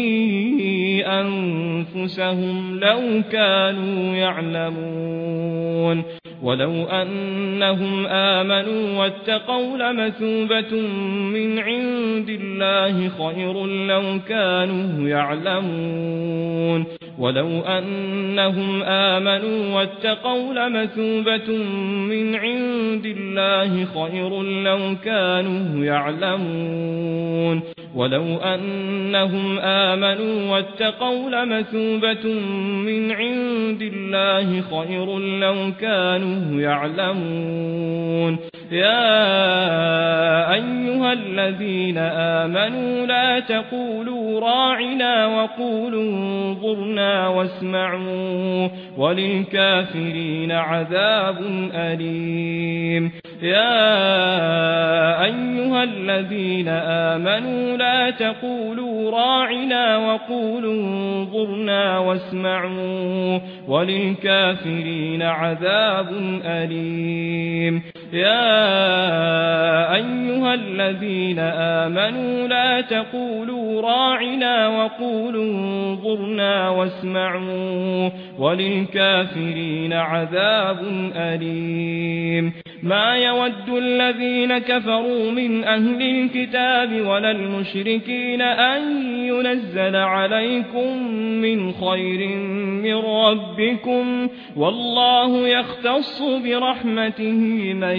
أنفسهم لو كانوا يعلمون ولو أنهم آمنوا واتقوا لمثوبة من عند الله خير لو كانوا يعلمون ولو أنهم آمنوا واتقوا لمثوبة من عند الله خير لو كانوا يعلمون ولو أنهم آمنوا واتقوا لمثوبة من عند الله خير لو كانوا يعلمون يا أيها الذين آمنوا لا تقولوا راعنا وقولوا انظرنا واسمعوا وللكافرين عذاب أليم يا أيها الذين آمنوا لا تقولوا راعنا وقولوا انظرنا واسمعوا وللكافرين عذاب أليم يا أيها الذين آمنوا لا تقولوا راعنا وقولوا انظرنا واسمعوا وللكافرين عذاب أليم ما يود الذين كفروا من أهل الكتاب ولا المشركين أن ينزل عليكم من خير من ربكم والله يختص برحمته من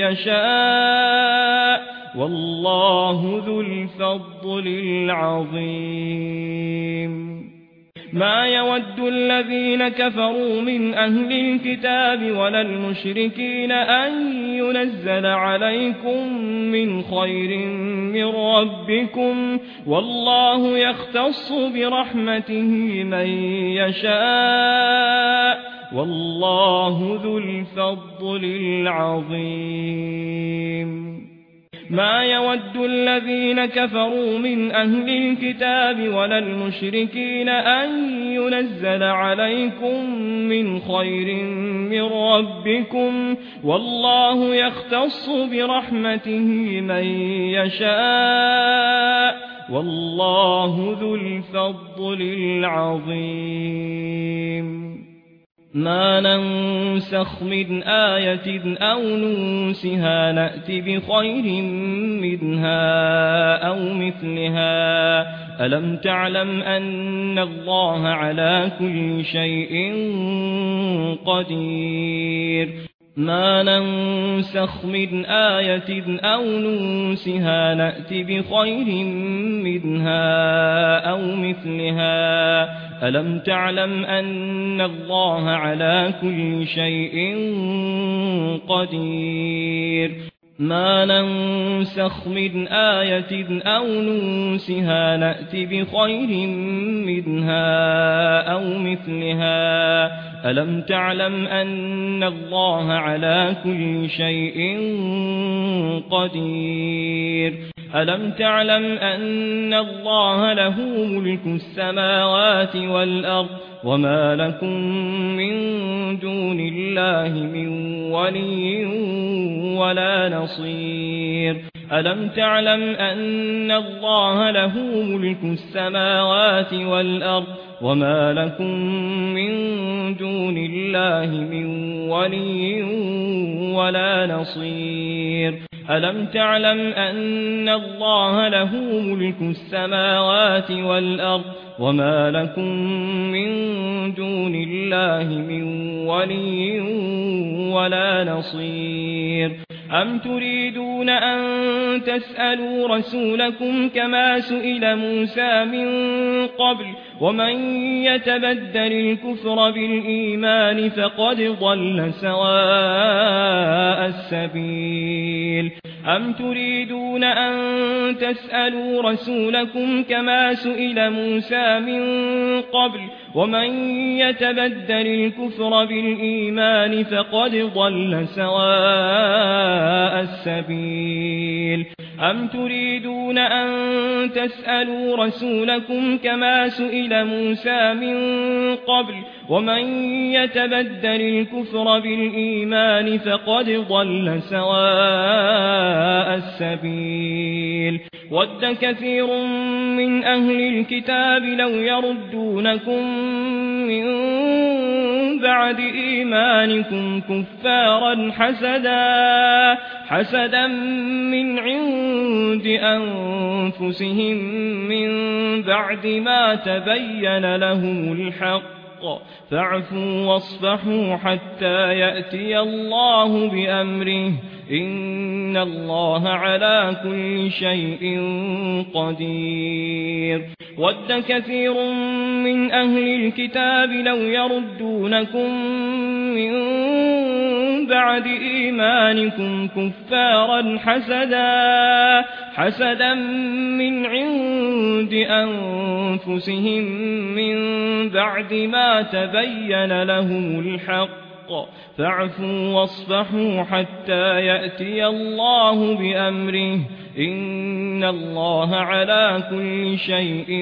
يشاء والله ذو الفضل العظيم ما يود الذين كفروا من أهل الكتاب ولا المشركين أن ينزل عليكم من خير من ربكم والله يختص برحمته من يشاء والله ذو الفضل العظيم ما يود الذين كفروا من أهل الكتاب ولا المشركين أن ينزل عليكم من خير من ربكم والله يختص برحمته من يشاء والله ذو الفضل العظيم ما ننسخ من آية أو ننسها نأت بخير منها أو مثلها ألم تعلم أن الله على كل شيء قدير ما ننسخ من آية أو ننسها نأت بخير منها أو مثلها ألم تعلم أن الله على كل شيء قدير ما ننسخ من آية أو ننسها نأت بخير منها أو مثلها ألم تعلم أن الله على كل شيء قدير ألم تعلم أن الله له ملك السماوات والأرض وما لكم من دون الله من ولي ولا نصير ألم تعلم أن الله له ملك السماوات والأرض وما لكم من دون الله من ولي ولا نصير ألم تعلم أن الله له ملك السماوات والأرض وما لكم من دون الله من ولي ولا نصير أم تريدون أن تسألوا رسولكم كما سئل موسى من قبل ومن يتبدل الكفر بالإيمان فقد ضل سواء السبيل أم تريدون أن تسألوا رسولكم كما سئل موسى من قبل ومن يتبدل الكفر بالإيمان فقد ضل سواء السبيل أم تريدون أن تسألوا رسولكم كما سئل موسى من قبل ومن يتبدل الكفر بالإيمان فقد ضل سواء السبيل ود كثير من أهل الكتاب لو يردونكم من بعد إيمانكم كفارا حسدا حسدا من عند أنفسهم من بعد ما تبين لهم الحق فاعفوا واصفحوا حتى يأتي الله بأمره إن الله على كل شيء قدير ود كثير من أهل الكتاب لو يردونكم من بعد إيمانكم كفارا حسدا حسدا من عند أنفسهم من بعد ما تبين لهم الحق فاعفوا واصفحوا حتى يأتي الله بأمره إن الله على كل شيء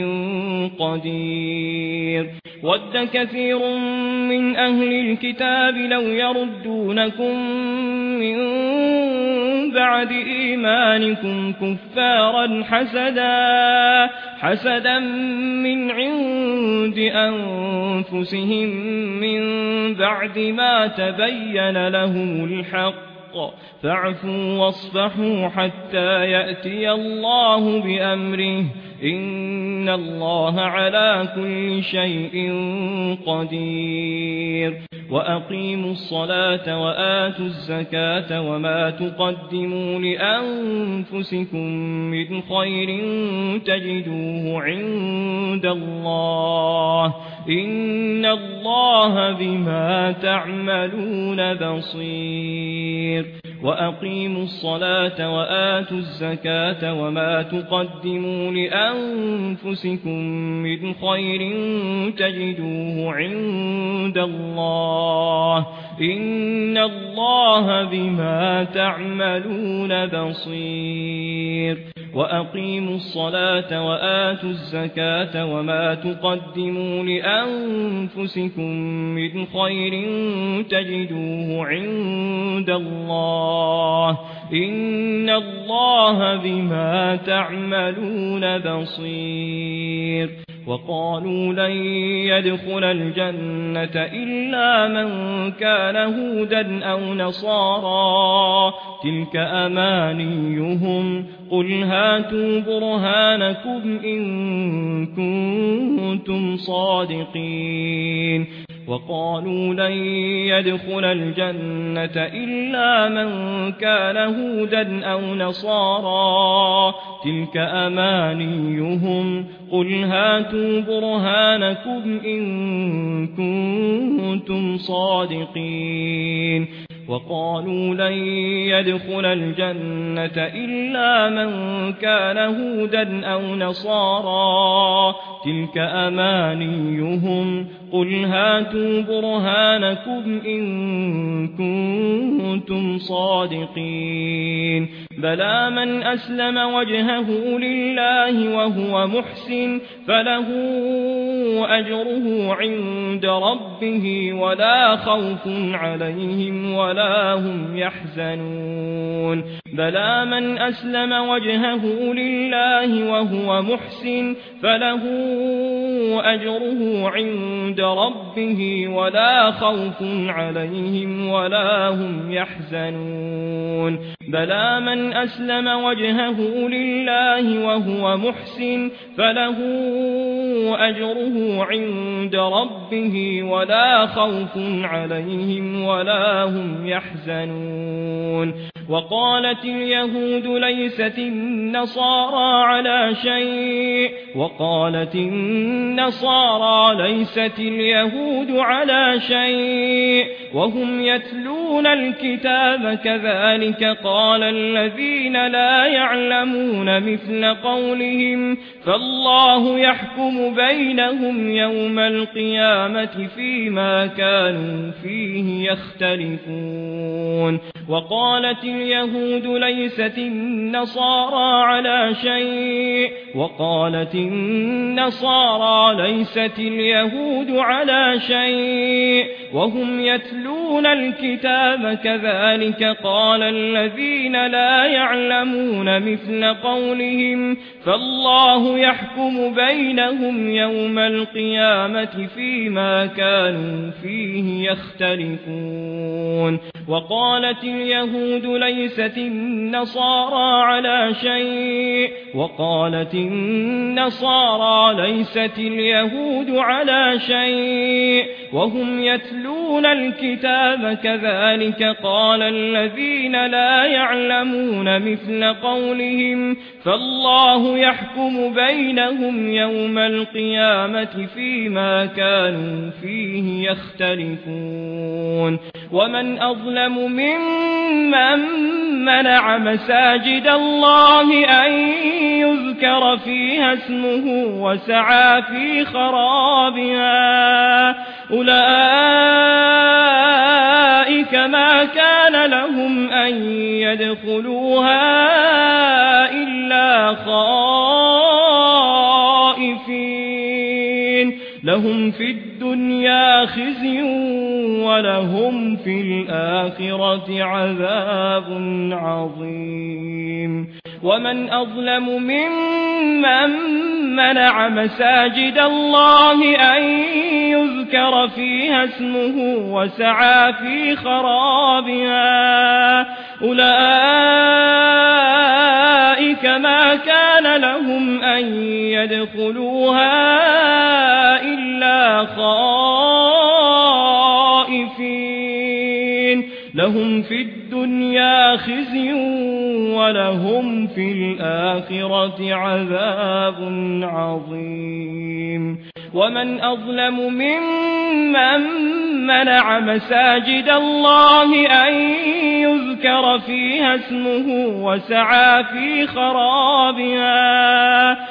قدير ود كثير من أهل الكتاب لو يردونكم من بعد إيمانكم كفارا حسدا حسدا من عند أنفسهم من بعد ما تبين لهم الحق فاعفوا واصفحوا حتى يأتي الله بأمره إن الله على كل شيء قدير وأقيموا الصلاة وآتوا الزكاة وما تقدموا لأنفسكم من خير تجدوه عند الله إن الله بما تعملون بصير وأقيموا الصلاة وآتوا الزكاة وما تقدموا لأنفسكم من خير تجدوه عند الله إن الله بما تعملون بصير وأقيموا الصلاة وآتوا الزكاة وما تقدموا لأنفسكم من خير تجدوه عند الله إن الله بما تعملون بصير وقالوا لن يدخل الجنة إلا من كان هودا أو نصارى تلك أمانيهم قل هاتوا برهانكم إن كنتم صادقين وقالوا لن يدخل الجنة إلا من كان هودا أو نصارى تلك أمانيهم قل هاتوا برهانكم إن كنتم صادقين وقالوا لن يدخل الجنة إلا من كان هودا أو نصارى تلك أمانيهم قل هاتوا برهانكم إن كنتم صادقين بلى من أسلم وجهه لله وهو محسن فله أجره عند ربه ولا خوف عليهم ولا هم يحزنون بلى من أسلم وجهه لله وهو محسن فله أجره عند ربه ولا خوف عليهم ولا هم يحزنون بلى من أسلم وجهه لله وهو محسن فله أجره عند ربه ولا خوف عليهم ولا هم يحزنون وقالت اليهود ليست النصارى على شيء وقالت النصارى ليست اليهود على شيء وهم يتلون الكتاب كذلك قال الذين لا يعلمون مثل قولهم فالله يحكم بينهم يوم القيامة فيما كانوا فيه يختلفون وقالت اليهود ليست النصارى على شيء وقالت النصارى ليست اليهود على شيء وهم يتلون الكتاب كذلك قال الذين لا يعلمون مثل قولهم فالله يحكم بينهم يوم القيامة فيما كانوا فيه يختلفون وقالت اليهود ليست النصارى على شيء وقالت النصارى ليست اليهود على شيء وهم يتلون الكتاب كذلك قال الذين لا يعلمون مثل قولهم فالله يحكم بينهم يوم القيامة فيما كانوا فيه يختلفون ومن أظلم ممن منع مساجد الله أن يذكر فيها اسمه وسعى في خرابها أولئك ما كان لهم أن يدخلوها إلا خائفين لهم في الدنيا خزي ولهم في الآخرة عذاب عظيم ومن أظلم ممن منع مساجد الله أن يذكر فيها اسمه وسعى في خرابها أولئك ما كان لهم أن يدخلوها إلا خائفين لهم في الدنيا خزي ولهم في الآخرة عذاب عظيم ومن أظلم ممن منع مساجد الله أن يذكر فيها اسمه وسعى في خرابها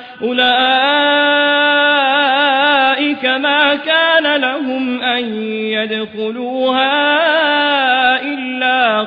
أولئك ما كان لهم أن يدخلوها إلا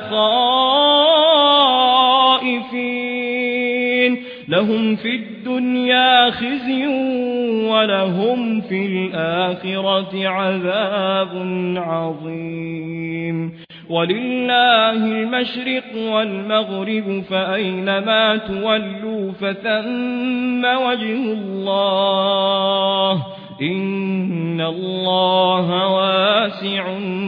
خائفين لهم في الدنيا خزي ولهم في الآخرة عذاب عظيم ولله المشرق والمغرب فأينما تولوا فثم وجه الله إن الله واسع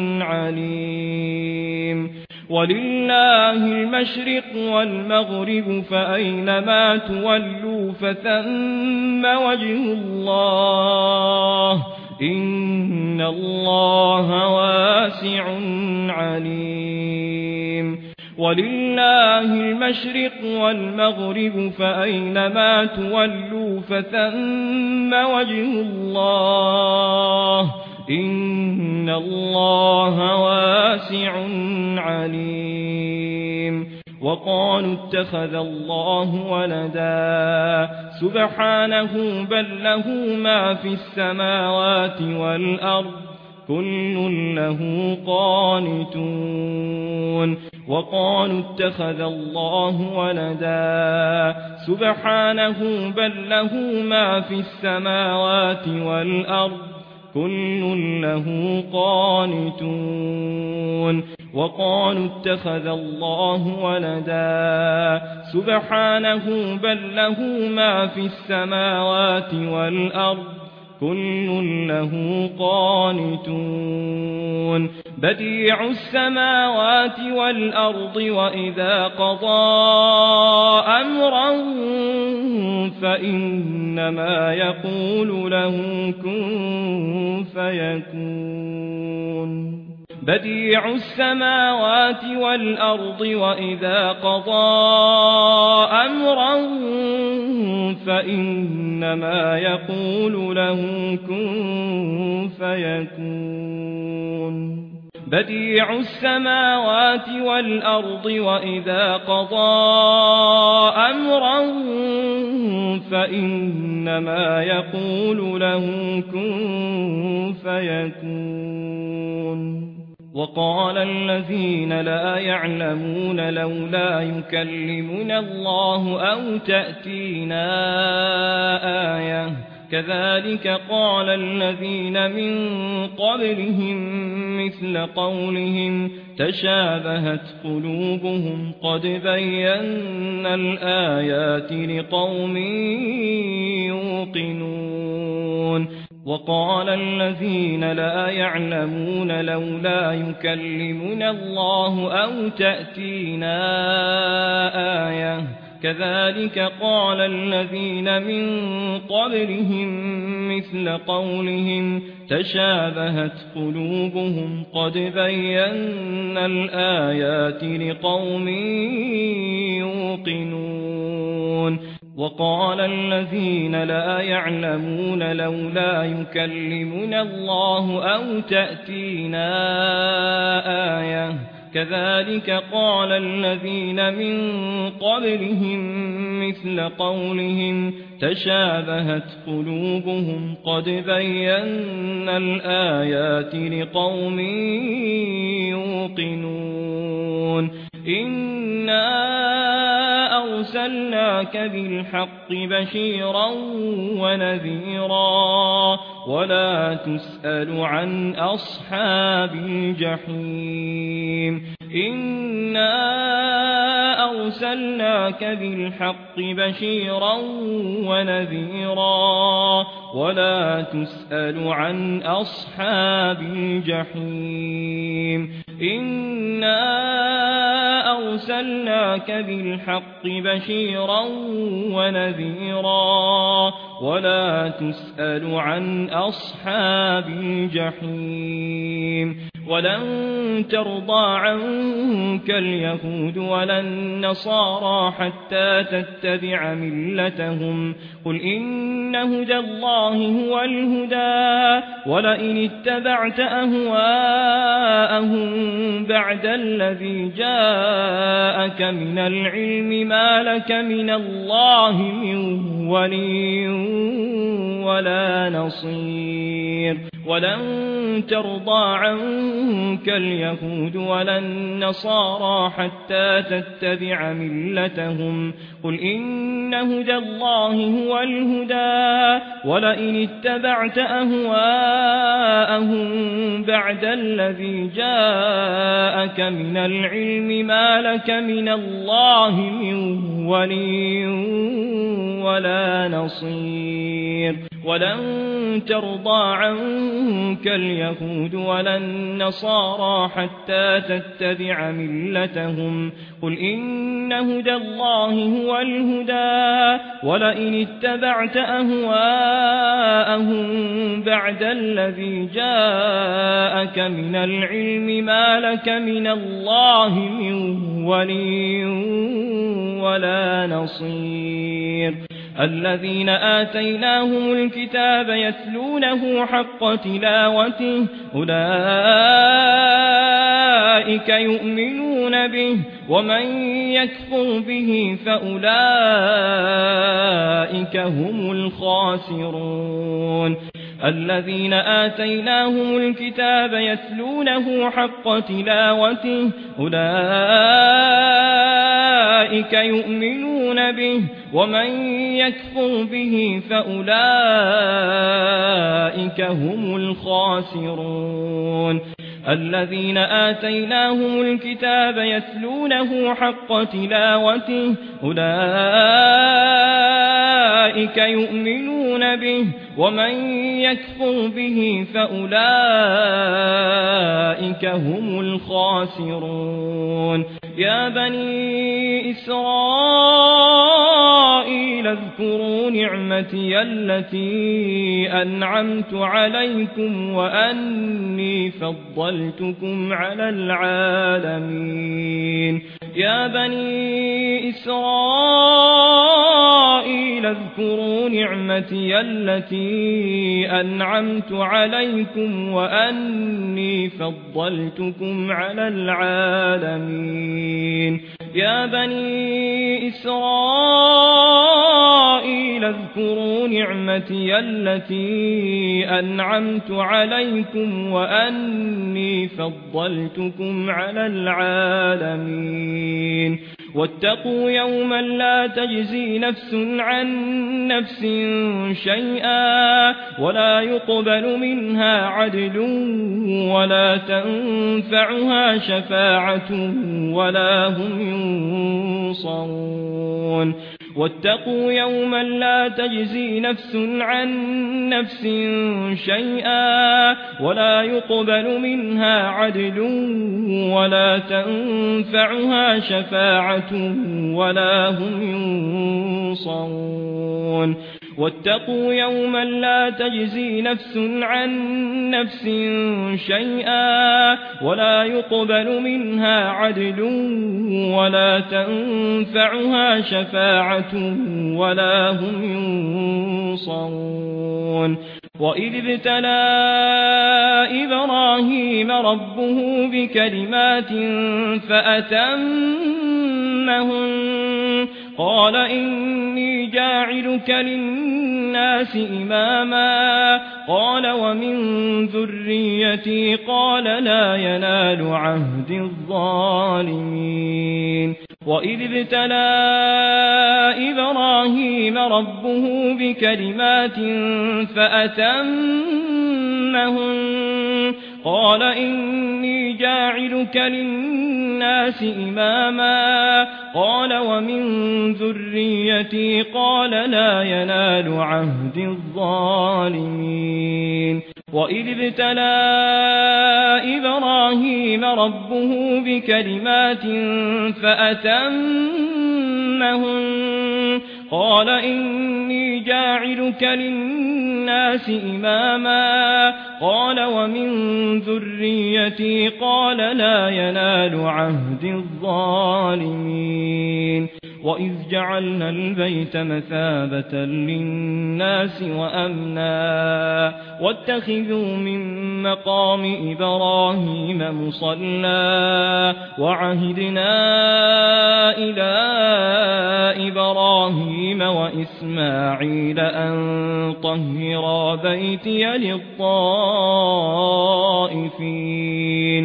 عليم ولله المشرق والمغرب فأينما تولوا فثم وجه الله إن الله واسع عليم ولله المشرق والمغرب فأينما تولوا فثم وجه الله إن الله واسع عليم وقالوا اتخذ الله ولدا سبحانه بل له ما في السماوات والأرض كل له قانتون وقالوا اتخذ الله ولدا سبحانه بل له ما في السماوات والأرض كل له قانتون وقالوا اتخذ الله ولدا سبحانه بل له ما في السماوات والأرض كل له قانتون بديع السماوات والأرض وإذا قضى أمرا فإنما يقول له كن فيكون بديع السماوات والأرض وإذا قضى أمرا فإنما يقول له كن فيكون بديع السماوات والأرض وإذا قضى أمرا فإنما يقول له كن فيكون وقال الذين لا يعلمون لولا يكلمنا الله أو تأتينا آية كذلك قال الذين من قبلهم مثل قولهم تشابهت قلوبهم قد بينا الآيات لقوم يوقنون وقال الذين لا يعلمون لولا يكلمنا الله أو تأتينا آية كذلك قال الذين من قبلهم مثل قولهم تشابهت قلوبهم قد بينا الآيات لقوم يوقنون وقال الذين لا يعلمون لولا يكلمنا الله أو تأتينا آية كذلك قال الذين من قبلهم مثل قولهم تشابهت قلوبهم قد بينا الآيات لقوم يوقنون إنا أرسلناك بالحق بشيرا ونذيرا ولا تسأل عن أصحاب الجحيم إنا أرسلناك بالحق بشيرا ونذيرا ولا تسأل عن أصحاب الجحيم إنا أرسلناك بالحق بشيرا ونذيرا ولا تسأل عن أصحاب الجحيم ولن ترضى عنك اليهود ولا النصارى حتى تتبع ملتهم قل إن هدى الله هو الهدى ولئن اتبعت أهواءهم بعد الذي جاءك من العلم ما لك من الله من ولي ولا نصير ولن ترضى عنك اليهود ولا النصارى حتى تتبع ملتهم قل إن هدى الله هو الهدى ولئن اتبعت أهواءهم بعد الذي جاءك من العلم ما لك من الله من ولي ولا نصير ولن ترضى عنك اليهود ولا النصارى حتى تتبع ملتهم قل إن هدى الله هو الهدى ولئن اتبعت أهواءهم بعد الذي جاءك من العلم ما لك من الله من ولي ولا نصير الذين آتيناهم الكتاب يتلونه حق تلاوته أولئك يؤمنون به ومن يكفر به فأولئك هم الخاسرون الذين آتيناهم الكتاب يتلونه حق تلاوته أولئك يؤمنون به ومن يكفر به فأولئك هم الخاسرون الذين آتيناهم الكتاب يتلونه حق تلاوته أولئك يؤمنون به ومن يكفر به فأولئك هم الخاسرون يا بني إسرائيل اذكروا نعمتي التي أنعمت عليكم وأني فضلتكم على العالمين يا بني إسرائيل اذكروا نعمتي التي أنعمت عليكم وأني فضلتكم على العالمين يا بني إسرائيل اذكروا نعمتي التي أنعمت عليكم وأني فضلتكم على العالمين واتقوا يوما لا تجزي نفس عن نفس شيئا ولا يقبل منها عدل ولا تنفعها شفاعة ولا هم ينصرون واتقوا يوما لا تجزي نفس عن نفس شيئا ولا يقبل منها عدل ولا تنفعها شفاعة ولا هم ينصرون واتقوا يوما لا تجزي نفس عن نفس شيئا ولا يقبل منها عدل ولا تنفعها شفاعة ولا هم ينصرون وإذ ابتلى إبراهيم ربه بكلمات فأتمهن قال إني جاعلك للناس إماما قال ومن ذريتي قال لا ينال عهد الظالمين وإذ ابتلى إبراهيم ربه بكلمات فأتمهن قال إني جاعلك للناس إماما قال ومن ذريتي قال لا ينال عهد الظالمين وإذ ابتلى إبراهيم ربه بكلمات فأتمهن قال إني جاعلك للناس إماما قال ومن ذريتي قال لا ينال عهد الظالمين وإذ جعلنا البيت مثابة للناس وأمنا واتخذوا من مقام إبراهيم مصلى وعهدنا إلى إبراهيم وإسماعيل أن طهرا بيتي للطائفين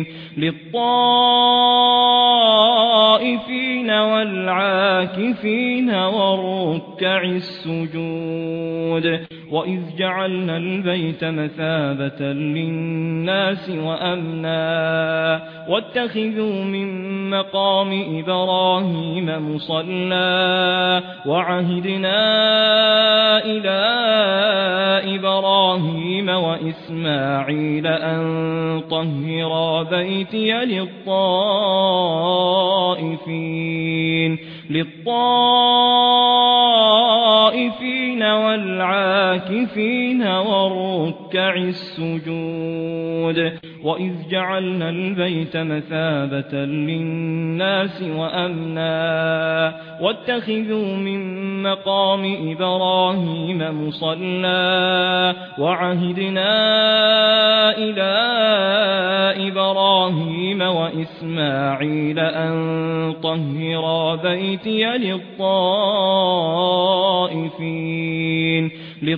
للطائفين والعاكفين والركع السجود وإذ جعلنا البيت مثابة للناس وأمنا واتخذوا من مقام إبراهيم مصلى وعهدنا إلى إبراهيم وإسماعيل أن طهرا بيتي للطائفين للطائفين والعاكفين والركع السجود وإذ جعلنا البيت مثابة للناس وأمنا واتخذوا من مقام إبراهيم مصلى وعهدنا إلى إبراهيم وإسماعيل أن طهرا بيتي للطائفين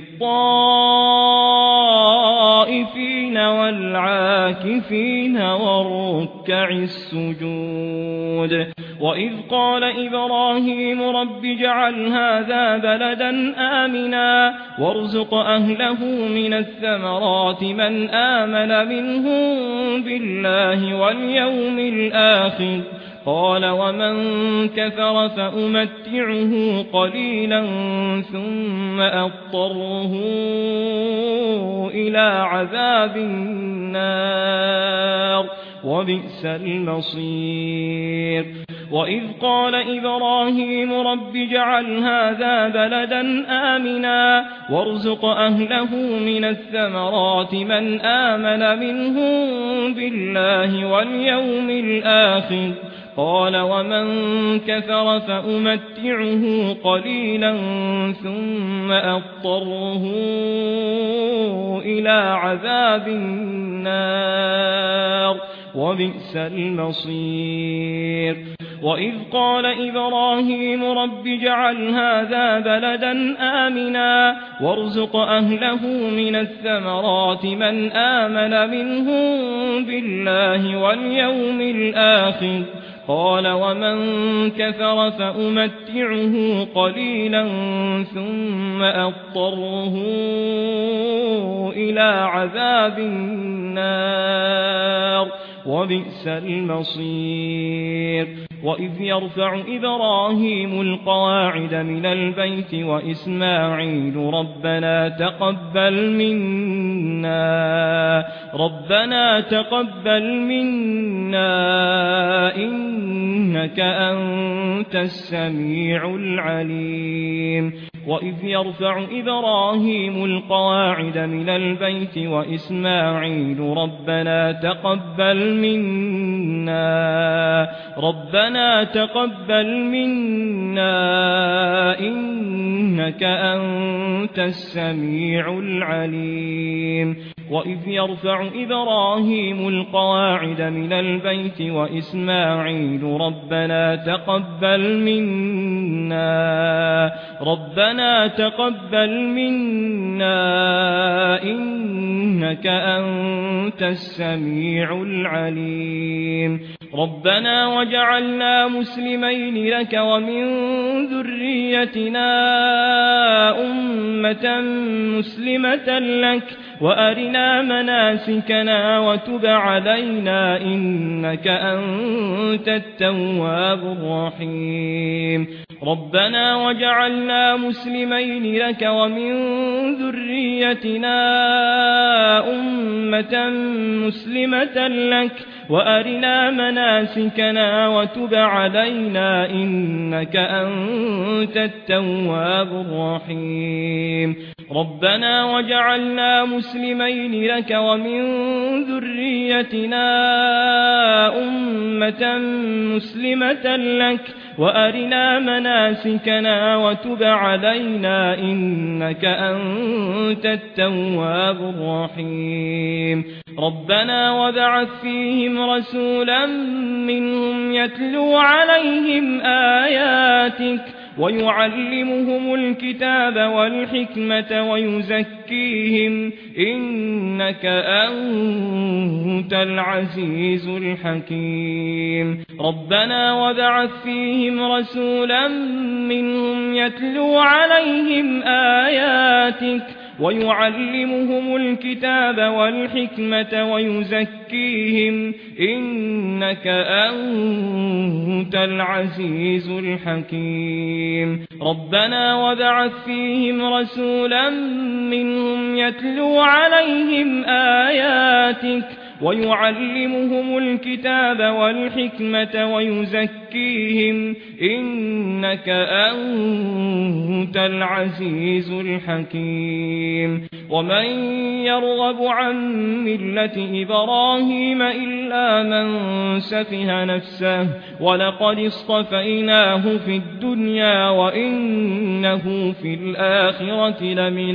للطائفين والعاكفين والركع السجود وإذ قال إبراهيم رب اجعل هذا بلدا آمنا وارزق أهله من الثمرات من آمن منهم بالله واليوم الآخر قال ومن كفر فأمتعه قليلا ثم أضطره إلى عذاب النار وبئس المصير وإذ قال إبراهيم رب اجعل هذا بلدا آمنا وارزق أهله من الثمرات من آمن منهم بالله واليوم الآخر قال ومن كفر فأمتعه قليلا ثم أضطره إلى عذاب النار وبئس المصير وإذ قال إبراهيم رب اجعل هذا بلدا آمنا وارزق أهله من الثمرات من آمن منهم بالله واليوم الآخر قال ومن كفر فأمتعه قليلا ثم أضطره إلى عذاب النار وبئس المصير وإذ يرفع إبراهيم القواعد من البيت وإسماعيل ربنا تقبل منا ربنا تقبل منا إنك أنت السميع العليم وإذ يرفع إبراهيم القواعد من البيت وإسماعيل ربنا تقبل منا ربنا تقبل منا إنك أنت السميع العليم وإذ يرفع إبراهيم القواعد من البيت وإسماعيل ربنا تقبل منا ربنا تقبل منا إنك أنت السميع العليم ربنا وجعلنا مسلمين لك ومن ذريتنا أمة مسلمة لك وأرنا مناسكنا وتب علينا إنك أنت التواب الرحيم ربنا وجعلنا مسلمين لك ومن ذريتنا أمة مسلمة لك وأرنا مناسكنا وتب علينا إنك أنت التواب الرحيم ربنا وجعلنا مسلمين لك ومن ذريتنا أمة مسلمة لك وأرنا مناسكنا وتب علينا إنك أنت التواب الرحيم ربنا وابعث فيهم رسولا منهم يتلو عليهم آياتك ويعلمهم الكتاب والحكمة ويزكيهم إنك أنت العزيز الحكيم ربنا وابعث فيهم رسولا منهم يتلو عليهم آياتك ويعلمهم الكتاب والحكمة ويزكيهم إنك أنت العزيز الحكيم ربنا وابعث فيهم رسولا منهم يتلو عليهم آياتك ويعلمهم الكتاب والحكمة ويزكيهم إنك أنت العزيز الحكيم ومن يرغب عن ملة إبراهيم إلا من سفه نفسه ولقد اصطفيناه في الدنيا وإنه في الآخرة لمن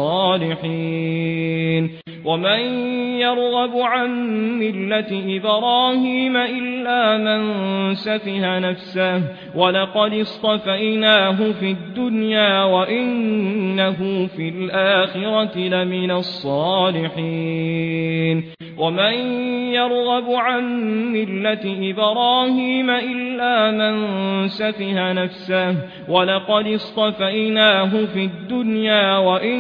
الصالحين ومن يرغب عن ملة إبراهيم إلا من سفه نفسه ولقد اصطفيناه في الدنيا وإنه في الآخرة لمن الصالحين ومن يرغب عن ملة إبراهيم إلا من سفه نفسه ولقد اصطفيناه في الدنيا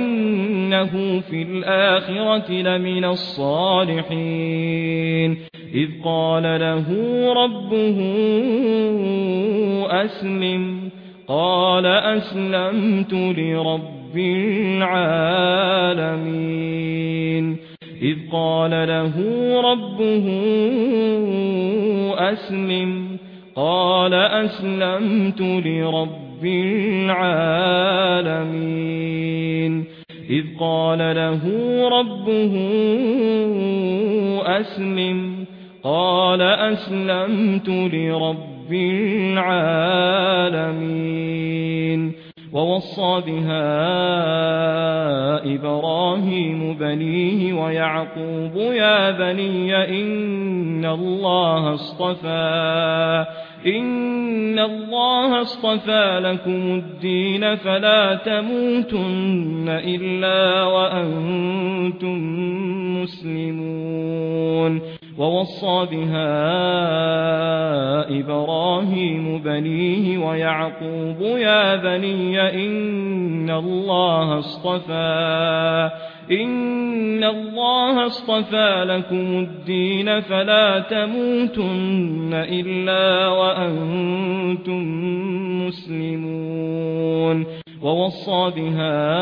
وإنه في الآخرة لمن الصالحين إذ قال له ربه أسلم قال أسلمت لرب العالمين إذ قال له ربه أسلم قال أسلمت لرب العالمين إذ قال له ربه أسلم قال أسلمت لرب العالمين ووصى بها إبراهيم بنيه ويعقوب يا بني إن الله اصطفى إن الله اصطفى لكم الدين فلا تموتن إلا وأنتم مسلمون ووصى بها إبراهيم بنيه ويعقوب يا بني إن الله اصطفى إن الله اصطفى لكم الدين فلا تموتن إلا وأنتم مسلمون ووصى بها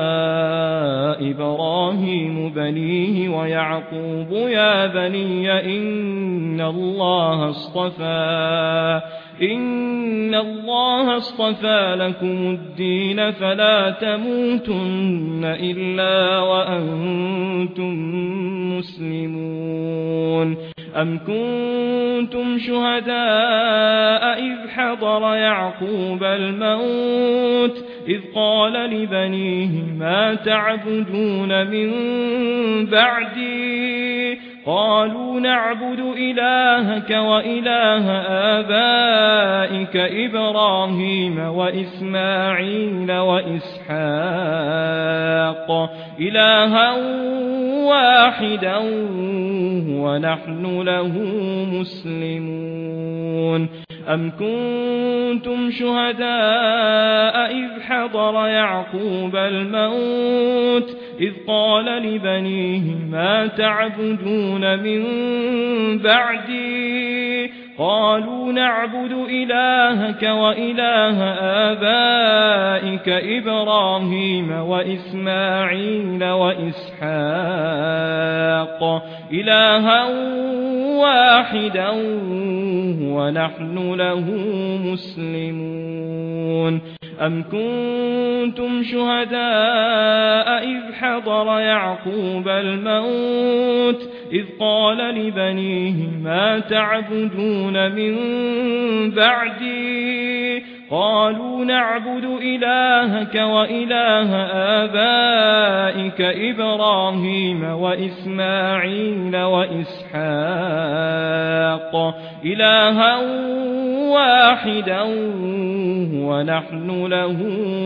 إبراهيم بنيه ويعقوب يا بني إن الله اصطفى إن الله اصطفى لكم الدين فلا تموتن إلا وأنتم مسلمون أم كنتم شهداء إذ حضر يعقوب الموت إذ قال لبنيه ما تعبدون من بعدي قالوا نعبد إلهك وإله آبائك إبراهيم وإسماعيل وإسحاق إلها واحدا ونحن له مسلمون أم كنتم شهداء إذ حضر يعقوب الموت إذ قال لبنيه ما تعبدون من بعدي قالوا نعبد إلهك وإله آبائك إبراهيم وإسماعيل وإسحاق إلها واحدا ونحن له مسلمون أم كنتم شهداء حضر يعقوب الموت إذ قال لبنيه ما تعبدون من بعدي قالوا نعبد إلهك وإله آبائك إبراهيم وإسماعيل وإسحاق إلها واحدا ونحن له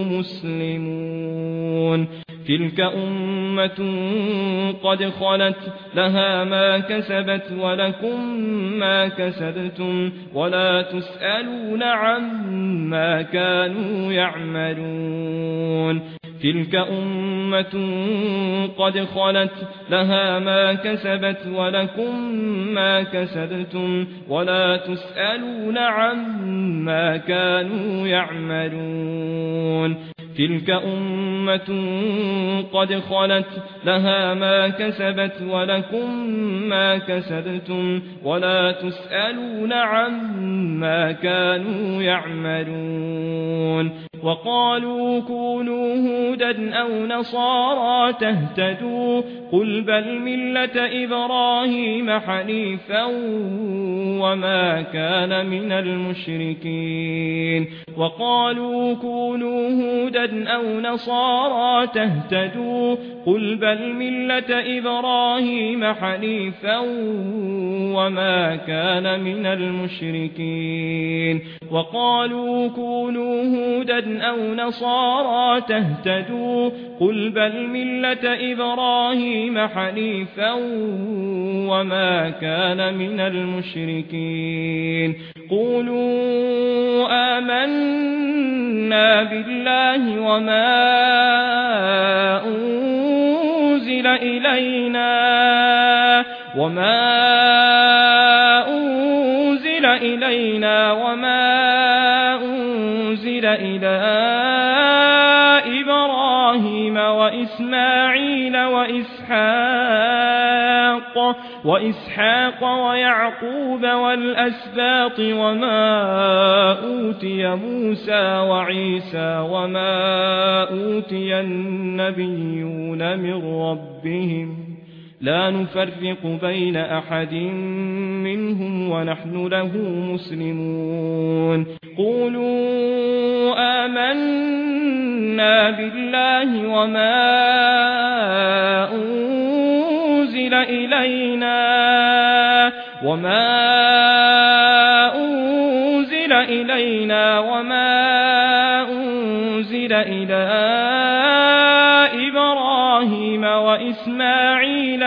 مسلمون تلك أمة قد خلت لها ما كسبت ولكم ما كسبتم ولا تسألون عما كانوا يعملون تلك أمة قد خلت لها ما كسبت ولكم ما كسبتم ولا تسألون عما كانوا يعملون تلك أمة قد خلت لها ما كسبت ولكم ما كسبتم ولا تسألون عما كانوا يعملون وقالوا كونوا هودا أو نصارى تهتدوا قل بل ملة إبراهيم حنيفا وما كان من المشركين وقالوا كونوا هودا أو نصارى تهتدوا قل بل ملة إبراهيم حنيفا وما كان من المشركين وقالوا كونوا هودا أو نصارى تهتدوا قل بل ملة إبراهيم حنيفا وما كان من المشركين قولوا آمنا بالله وما أنزل إلينا وما أنزل إلينا وما أنزل إلى إبراهيم وإسماعيل وإسحاق وإسحاق ويعقوب والأسباط وما أوتي موسى وعيسى وما أوتي النبيون من ربهم لا نفرق بين أحد منهم ونحن له مسلمون قولوا آمنا بالله وما أنزل إلينا وما أنزل إلينا وما أنزل إلى إبراهيم وإسماعيل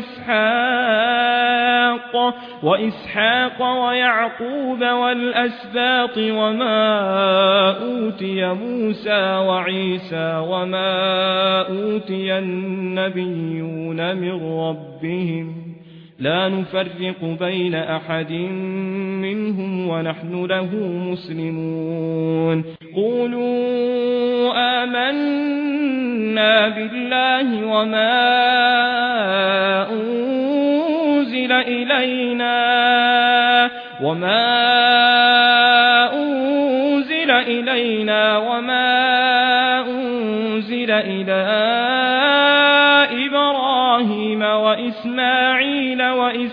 وإسحاق وإسحاق ويعقوب والأسباط وما أوتي موسى وعيسى وما أوتي النبيون من ربهم لا نفرق بين أحد منهم ونحن له مسلمون قولوا آمنا بالله وما أنزل إلينا وما أنزل إلينا وما أنزل إلى إبراهيم وإسماعيل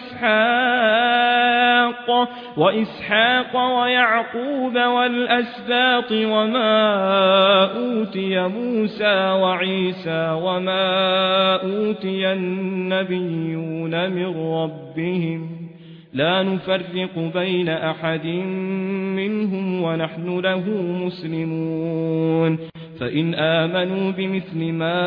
وإسحاق وإسحاق ويعقوب والأسباط وما أوتي موسى وعيسى وما أوتي النبيون من ربهم لا نفرق بين أحد منهم ونحن له مسلمون فإن آمنوا بمثل ما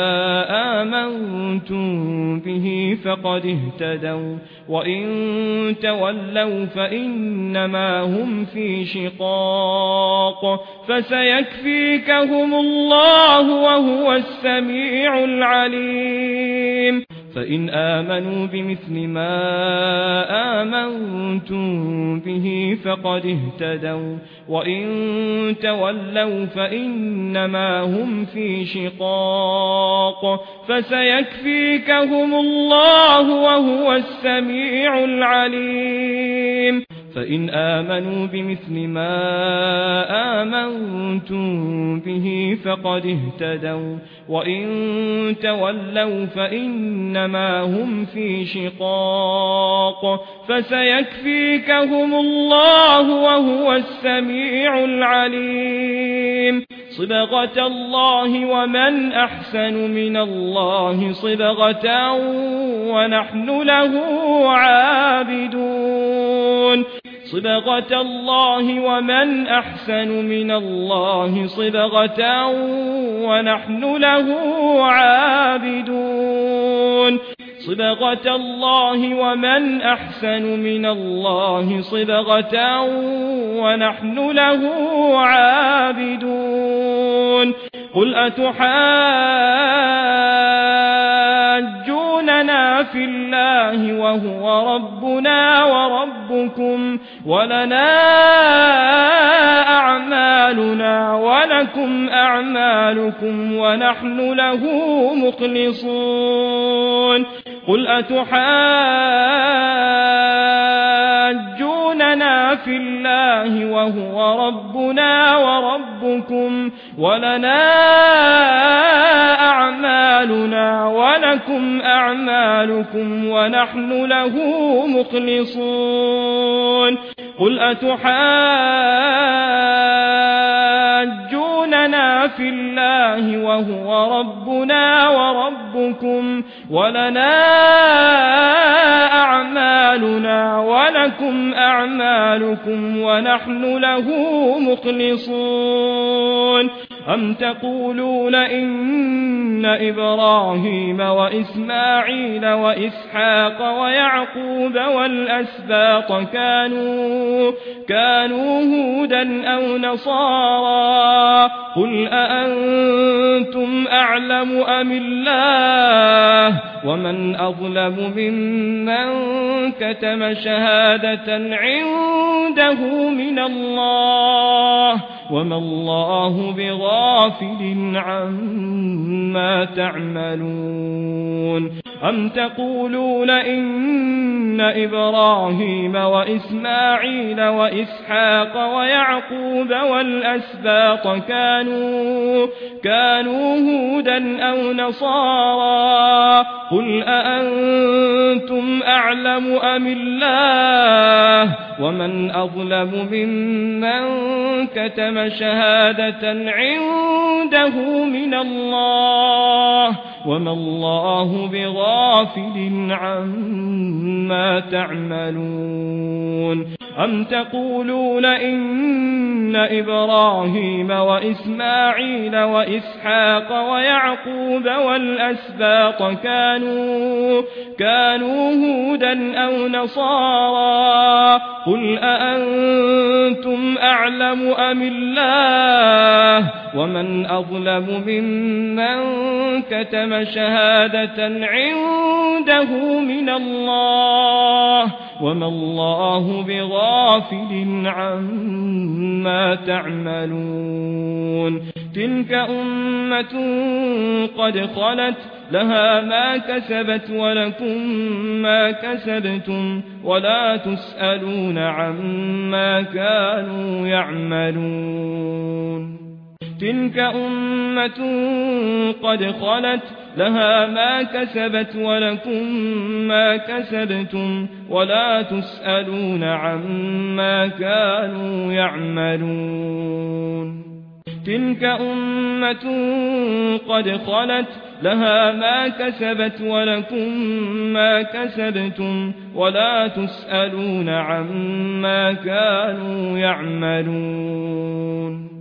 آمنتم به فقد اهتدوا وإن تولوا فإنما هم في شقاق فسيكفيكهم الله وهو السميع العليم فإن آمنوا بمثل ما آمنتم به فقد اهتدوا وإن تولوا فإنما هم في شقاق فسيكفيكهم الله وهو السميع العليم فإن آمنوا بمثل ما آمنتم به فقد اهتدوا وإن تولوا فإنما هم في شقاق فسيكفيكهم الله وهو السميع العليم صبغة الله ومن أحسن من الله صبغة ونحن له عابدون صبغة الله ومن أحسن من الله صبغة ونحن له عابدون صبغة الله ومن أحسن من الله صبغة ونحن له عابدون قل أتحاجوننا في الله وهو ربنا وربكم ولنا أعمالنا ولكم أعمالكم ونحن له مخلصون قل أتحاجوننا في الله وهو ربنا وربكم ولنا أعمالنا ولكم أعمالكم ونحن له مخلصون قل أتحاجوننا في الله وهو ربنا وربكم ولنا أعمالنا ولكم أعمالكم ونحن له مخلصون أم تقولون إن إبراهيم وإسماعيل وإسحاق ويعقوب والأسباط كانوا كانوا هودا أو نصارى قل أأنتم أعلم أم الله ومن أظلم ممن كتم شهادة عنده من الله وما الله بغافل عما تعملون أم تقولون إن إبراهيم وإسماعيل وإسحاق ويعقوب والأسباط كانوا كانوا هودا أو نصارى قل أأنتم أعلم أم الله ومن أظلم ممن كتم شهادة عنده من الله وما الله بغافل عما تعملون أم تقولون إن إبراهيم وإسماعيل وإسحاق ويعقوب والأسباط كانوا كانوا هودا أو نصارى قل أأنتم أعلم أم الله ومن أظلم ممن كتم شهادة عنده من الله وما الله بغافل عما تعملون تلك أمة قد خلت لها ما كسبت ولكم ما كسبتم ولا تسألون عما كانوا يعملون تلك أمة قد خلت لها ما كسبت ولكم ما كسبتم ولا تسألون عما كانوا يعملون تلك أمة قد خلت لها ما كسبت ولكم ما كسبتم ولا تسألون عما كانوا يعملون